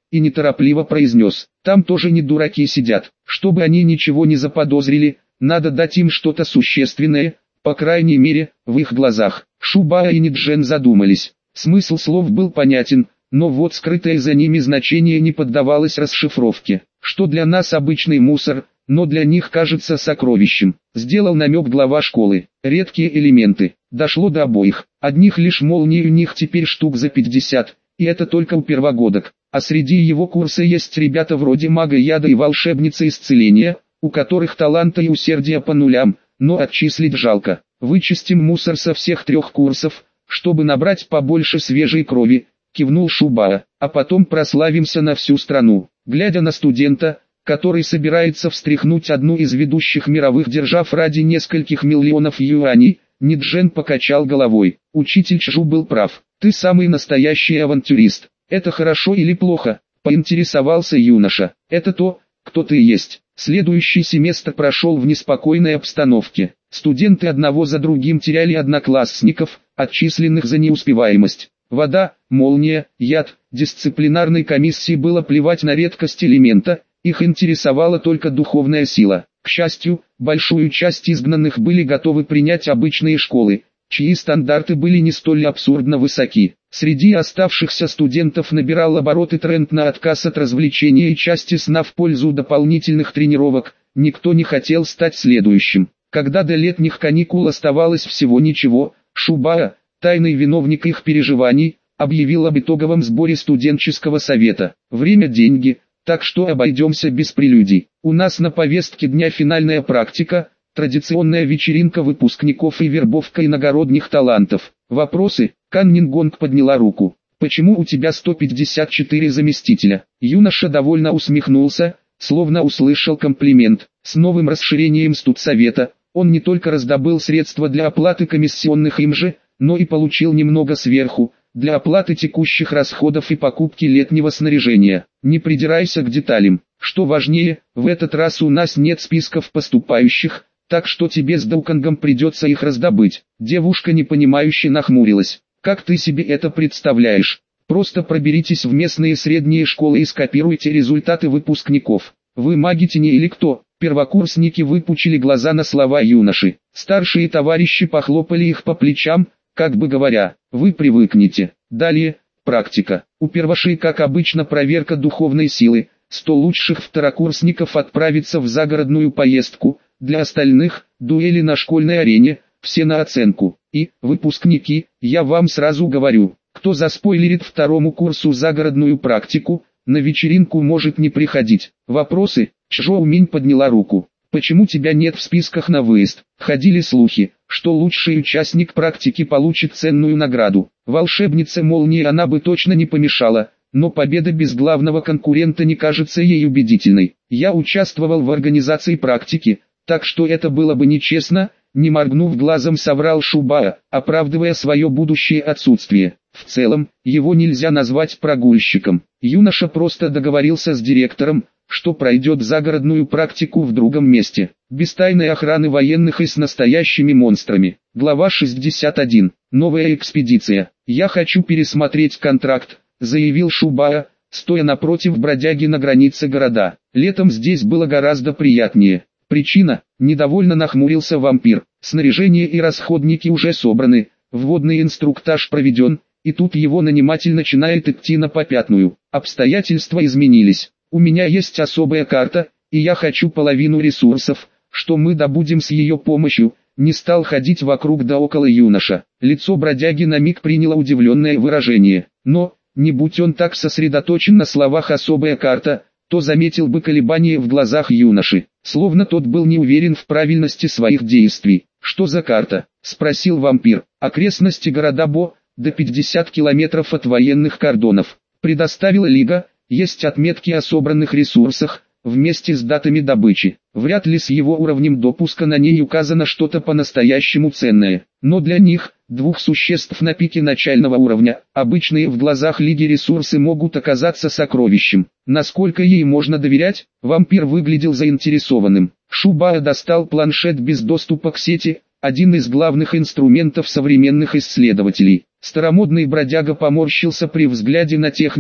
S1: и неторопливо произнес: «Там тоже не дураки сидят. Чтобы они ничего не заподозрили, надо дать им что-то существенное, по крайней мере, в их глазах». Шубая и Ниджен задумались. Смысл слов был понятен, но вот скрытое за ними значение не поддавалось расшифровке. Что для нас обычный мусор, но для них кажется сокровищем. Сделал намек глава школы. Редкие элементы. Дошло до обоих. Одних лишь молний у них теперь штук за пятьдесят, и это только у первогодок. А среди его курса есть ребята вроде мага яда и волшебницы исцеления, у которых таланта и усердия по нулям, но отчислить жалко. Вычистим мусор со всех трех курсов, чтобы набрать побольше свежей крови, кивнул Шубая, а потом прославимся на всю страну. Глядя на студента, который собирается встряхнуть одну из ведущих мировых держав ради нескольких миллионов юаней, Ниджен покачал головой. Учитель Чжу был прав. Ты самый настоящий авантюрист. Это хорошо или плохо? Поинтересовался юноша. Это то, кто ты есть. Следующий семестр прошел в неспокойной обстановке. Студенты одного за другим теряли одноклассников, отчисленных за неуспеваемость. Вода, молния, яд. Дисциплинарной комиссии было плевать на редкость элемента, их интересовала только духовная сила. К счастью, большую часть изгнанных были готовы принять обычные школы, чьи стандарты были не столь абсурдно высоки. Среди оставшихся студентов набирал обороты тренд на отказ от развлечения и части сна в пользу дополнительных тренировок. Никто не хотел стать следующим. Когда до летних каникул оставалось всего ничего, Шубая, тайный виновник их переживаний, объявил об итоговом сборе студенческого совета. Время – деньги, так что обойдемся без прелюдий. У нас на повестке дня финальная практика, традиционная вечеринка выпускников и вербовка иногородних талантов. Вопросы? Кан Нингонг подняла руку. Почему у тебя сто пятьдесят четыре заместителя? Юноша довольно усмехнулся, словно услышал комплимент. С новым расширением студсовета, он не только раздобыл средства для оплаты комиссионных им же, но и получил немного сверху, для оплаты текущих расходов и покупки летнего снаряжения. Не придирайся к деталям. Что важнее, в этот раз у нас нет списков поступающих, так что тебе с Даукангом придется их раздобыть. Девушка непонимающе нахмурилась. Как ты себе это представляешь? Просто проберитесь в местные средние школы и скопируйте результаты выпускников. Вы маги тени или кто? Первокурсники выпучили глаза на слова юноши. Старшие товарищи похлопали их по плечам, как бы говоря, вы привыкнете. Далее, практика. У первошей, как обычно, проверка духовной силы. сто лучших второкурсников отправятся в загородную поездку, для остальных – дуэли на школьной арене, все на оценку. И, выпускники, я вам сразу говорю, кто заспойлерит второму курсу загородную практику, на вечеринку может не приходить. Вопросы? Чжоу Минь подняла руку. Почему тебя нет в списках на выезд? Ходили слухи, что лучший участник практики получит ценную награду. Волшебнице молнии она бы точно не помешала, но победа без главного конкурента не кажется ей убедительной. Я участвовал в организации практики, так что это было бы нечестно, не моргнув глазом соврал Шубая, оправдывая свое будущее отсутствие. В целом, его нельзя назвать прогульщиком. Юноша просто договорился с директором, что пройдет загородную практику в другом месте, без тайной охраны военных и с настоящими монстрами. Глава шестьдесят один. Новая экспедиция. Я хочу пересмотреть контракт, заявил Шубая, стоя напротив бродяги на границе города. Летом здесь было гораздо приятнее. Причина? Недовольно нахмурился вампир. Снаряжение и расходники уже собраны, вводный инструктаж проведен, и тут его наниматель начинает идти на попятную. Обстоятельства изменились. У меня есть особая карта, и я хочу половину ресурсов, что мы добудем с ее помощью. Не стал ходить вокруг да около юноша. Лицо бродяги на миг приняло удивленное выражение. Но, не будь он так сосредоточен на словах «особая карта», то заметил бы колебания в глазах юноши, словно тот был не уверен в правильности своих действий. «Что за карта?» – спросил вампир. «Окрестности города Бо, до пятьдесят километров от военных кордонов. Предоставила Лига, есть отметки о собранных ресурсах, вместе с датами добычи. Вряд ли с его уровнем допуска на ней указано что-то по-настоящему ценное. Но для них, двух существ на пике начального уровня, обычные в глазах Лиги ресурсы могут оказаться сокровищем. Насколько ей можно доверять?» Вампир выглядел заинтересованным. Шубая достал планшет без доступа к сети, один из главных инструментов современных исследователей. Старомодный бродяга поморщился при взгляде на технику,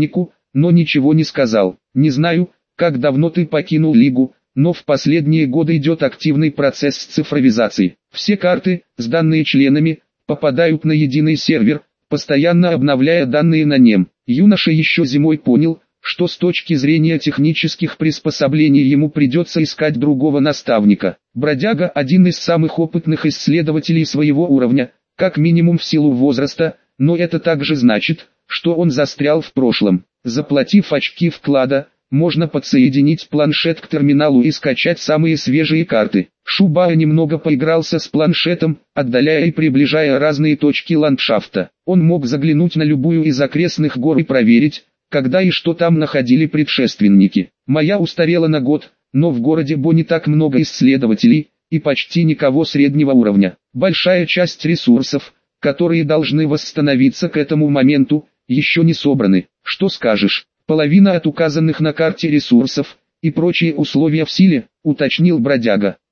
S1: но ничего не сказал. Не знаю, как давно ты покинул Лигу, но в последние годы идет активный процесс цифровизации. Все карты, сданные членами, попадают на единый сервер, постоянно обновляя данные на нем. Юноша еще зимой понял, что с точки зрения технических приспособлений ему придется искать другого наставника. Бродяга – один из самых опытных исследователей своего уровня, как минимум в силу возраста, но это также значит, что он застрял в прошлом. Заплатив очки вклада, можно подсоединить планшет к терминалу и скачать самые свежие карты. Шубао немного поигрался с планшетом, отдаляя и приближая разные точки ландшафта. Он мог заглянуть на любую из окрестных гор и проверить, когда и что там находили предшественники. Моя устарела на год, но в городе Бо не так много исследователей, и почти никого среднего уровня. Большая часть ресурсов, которые должны восстановиться к этому моменту, еще не собраны. Что скажешь? Половина от указанных на карте ресурсов, и прочие условия в силе, уточнил бродяга.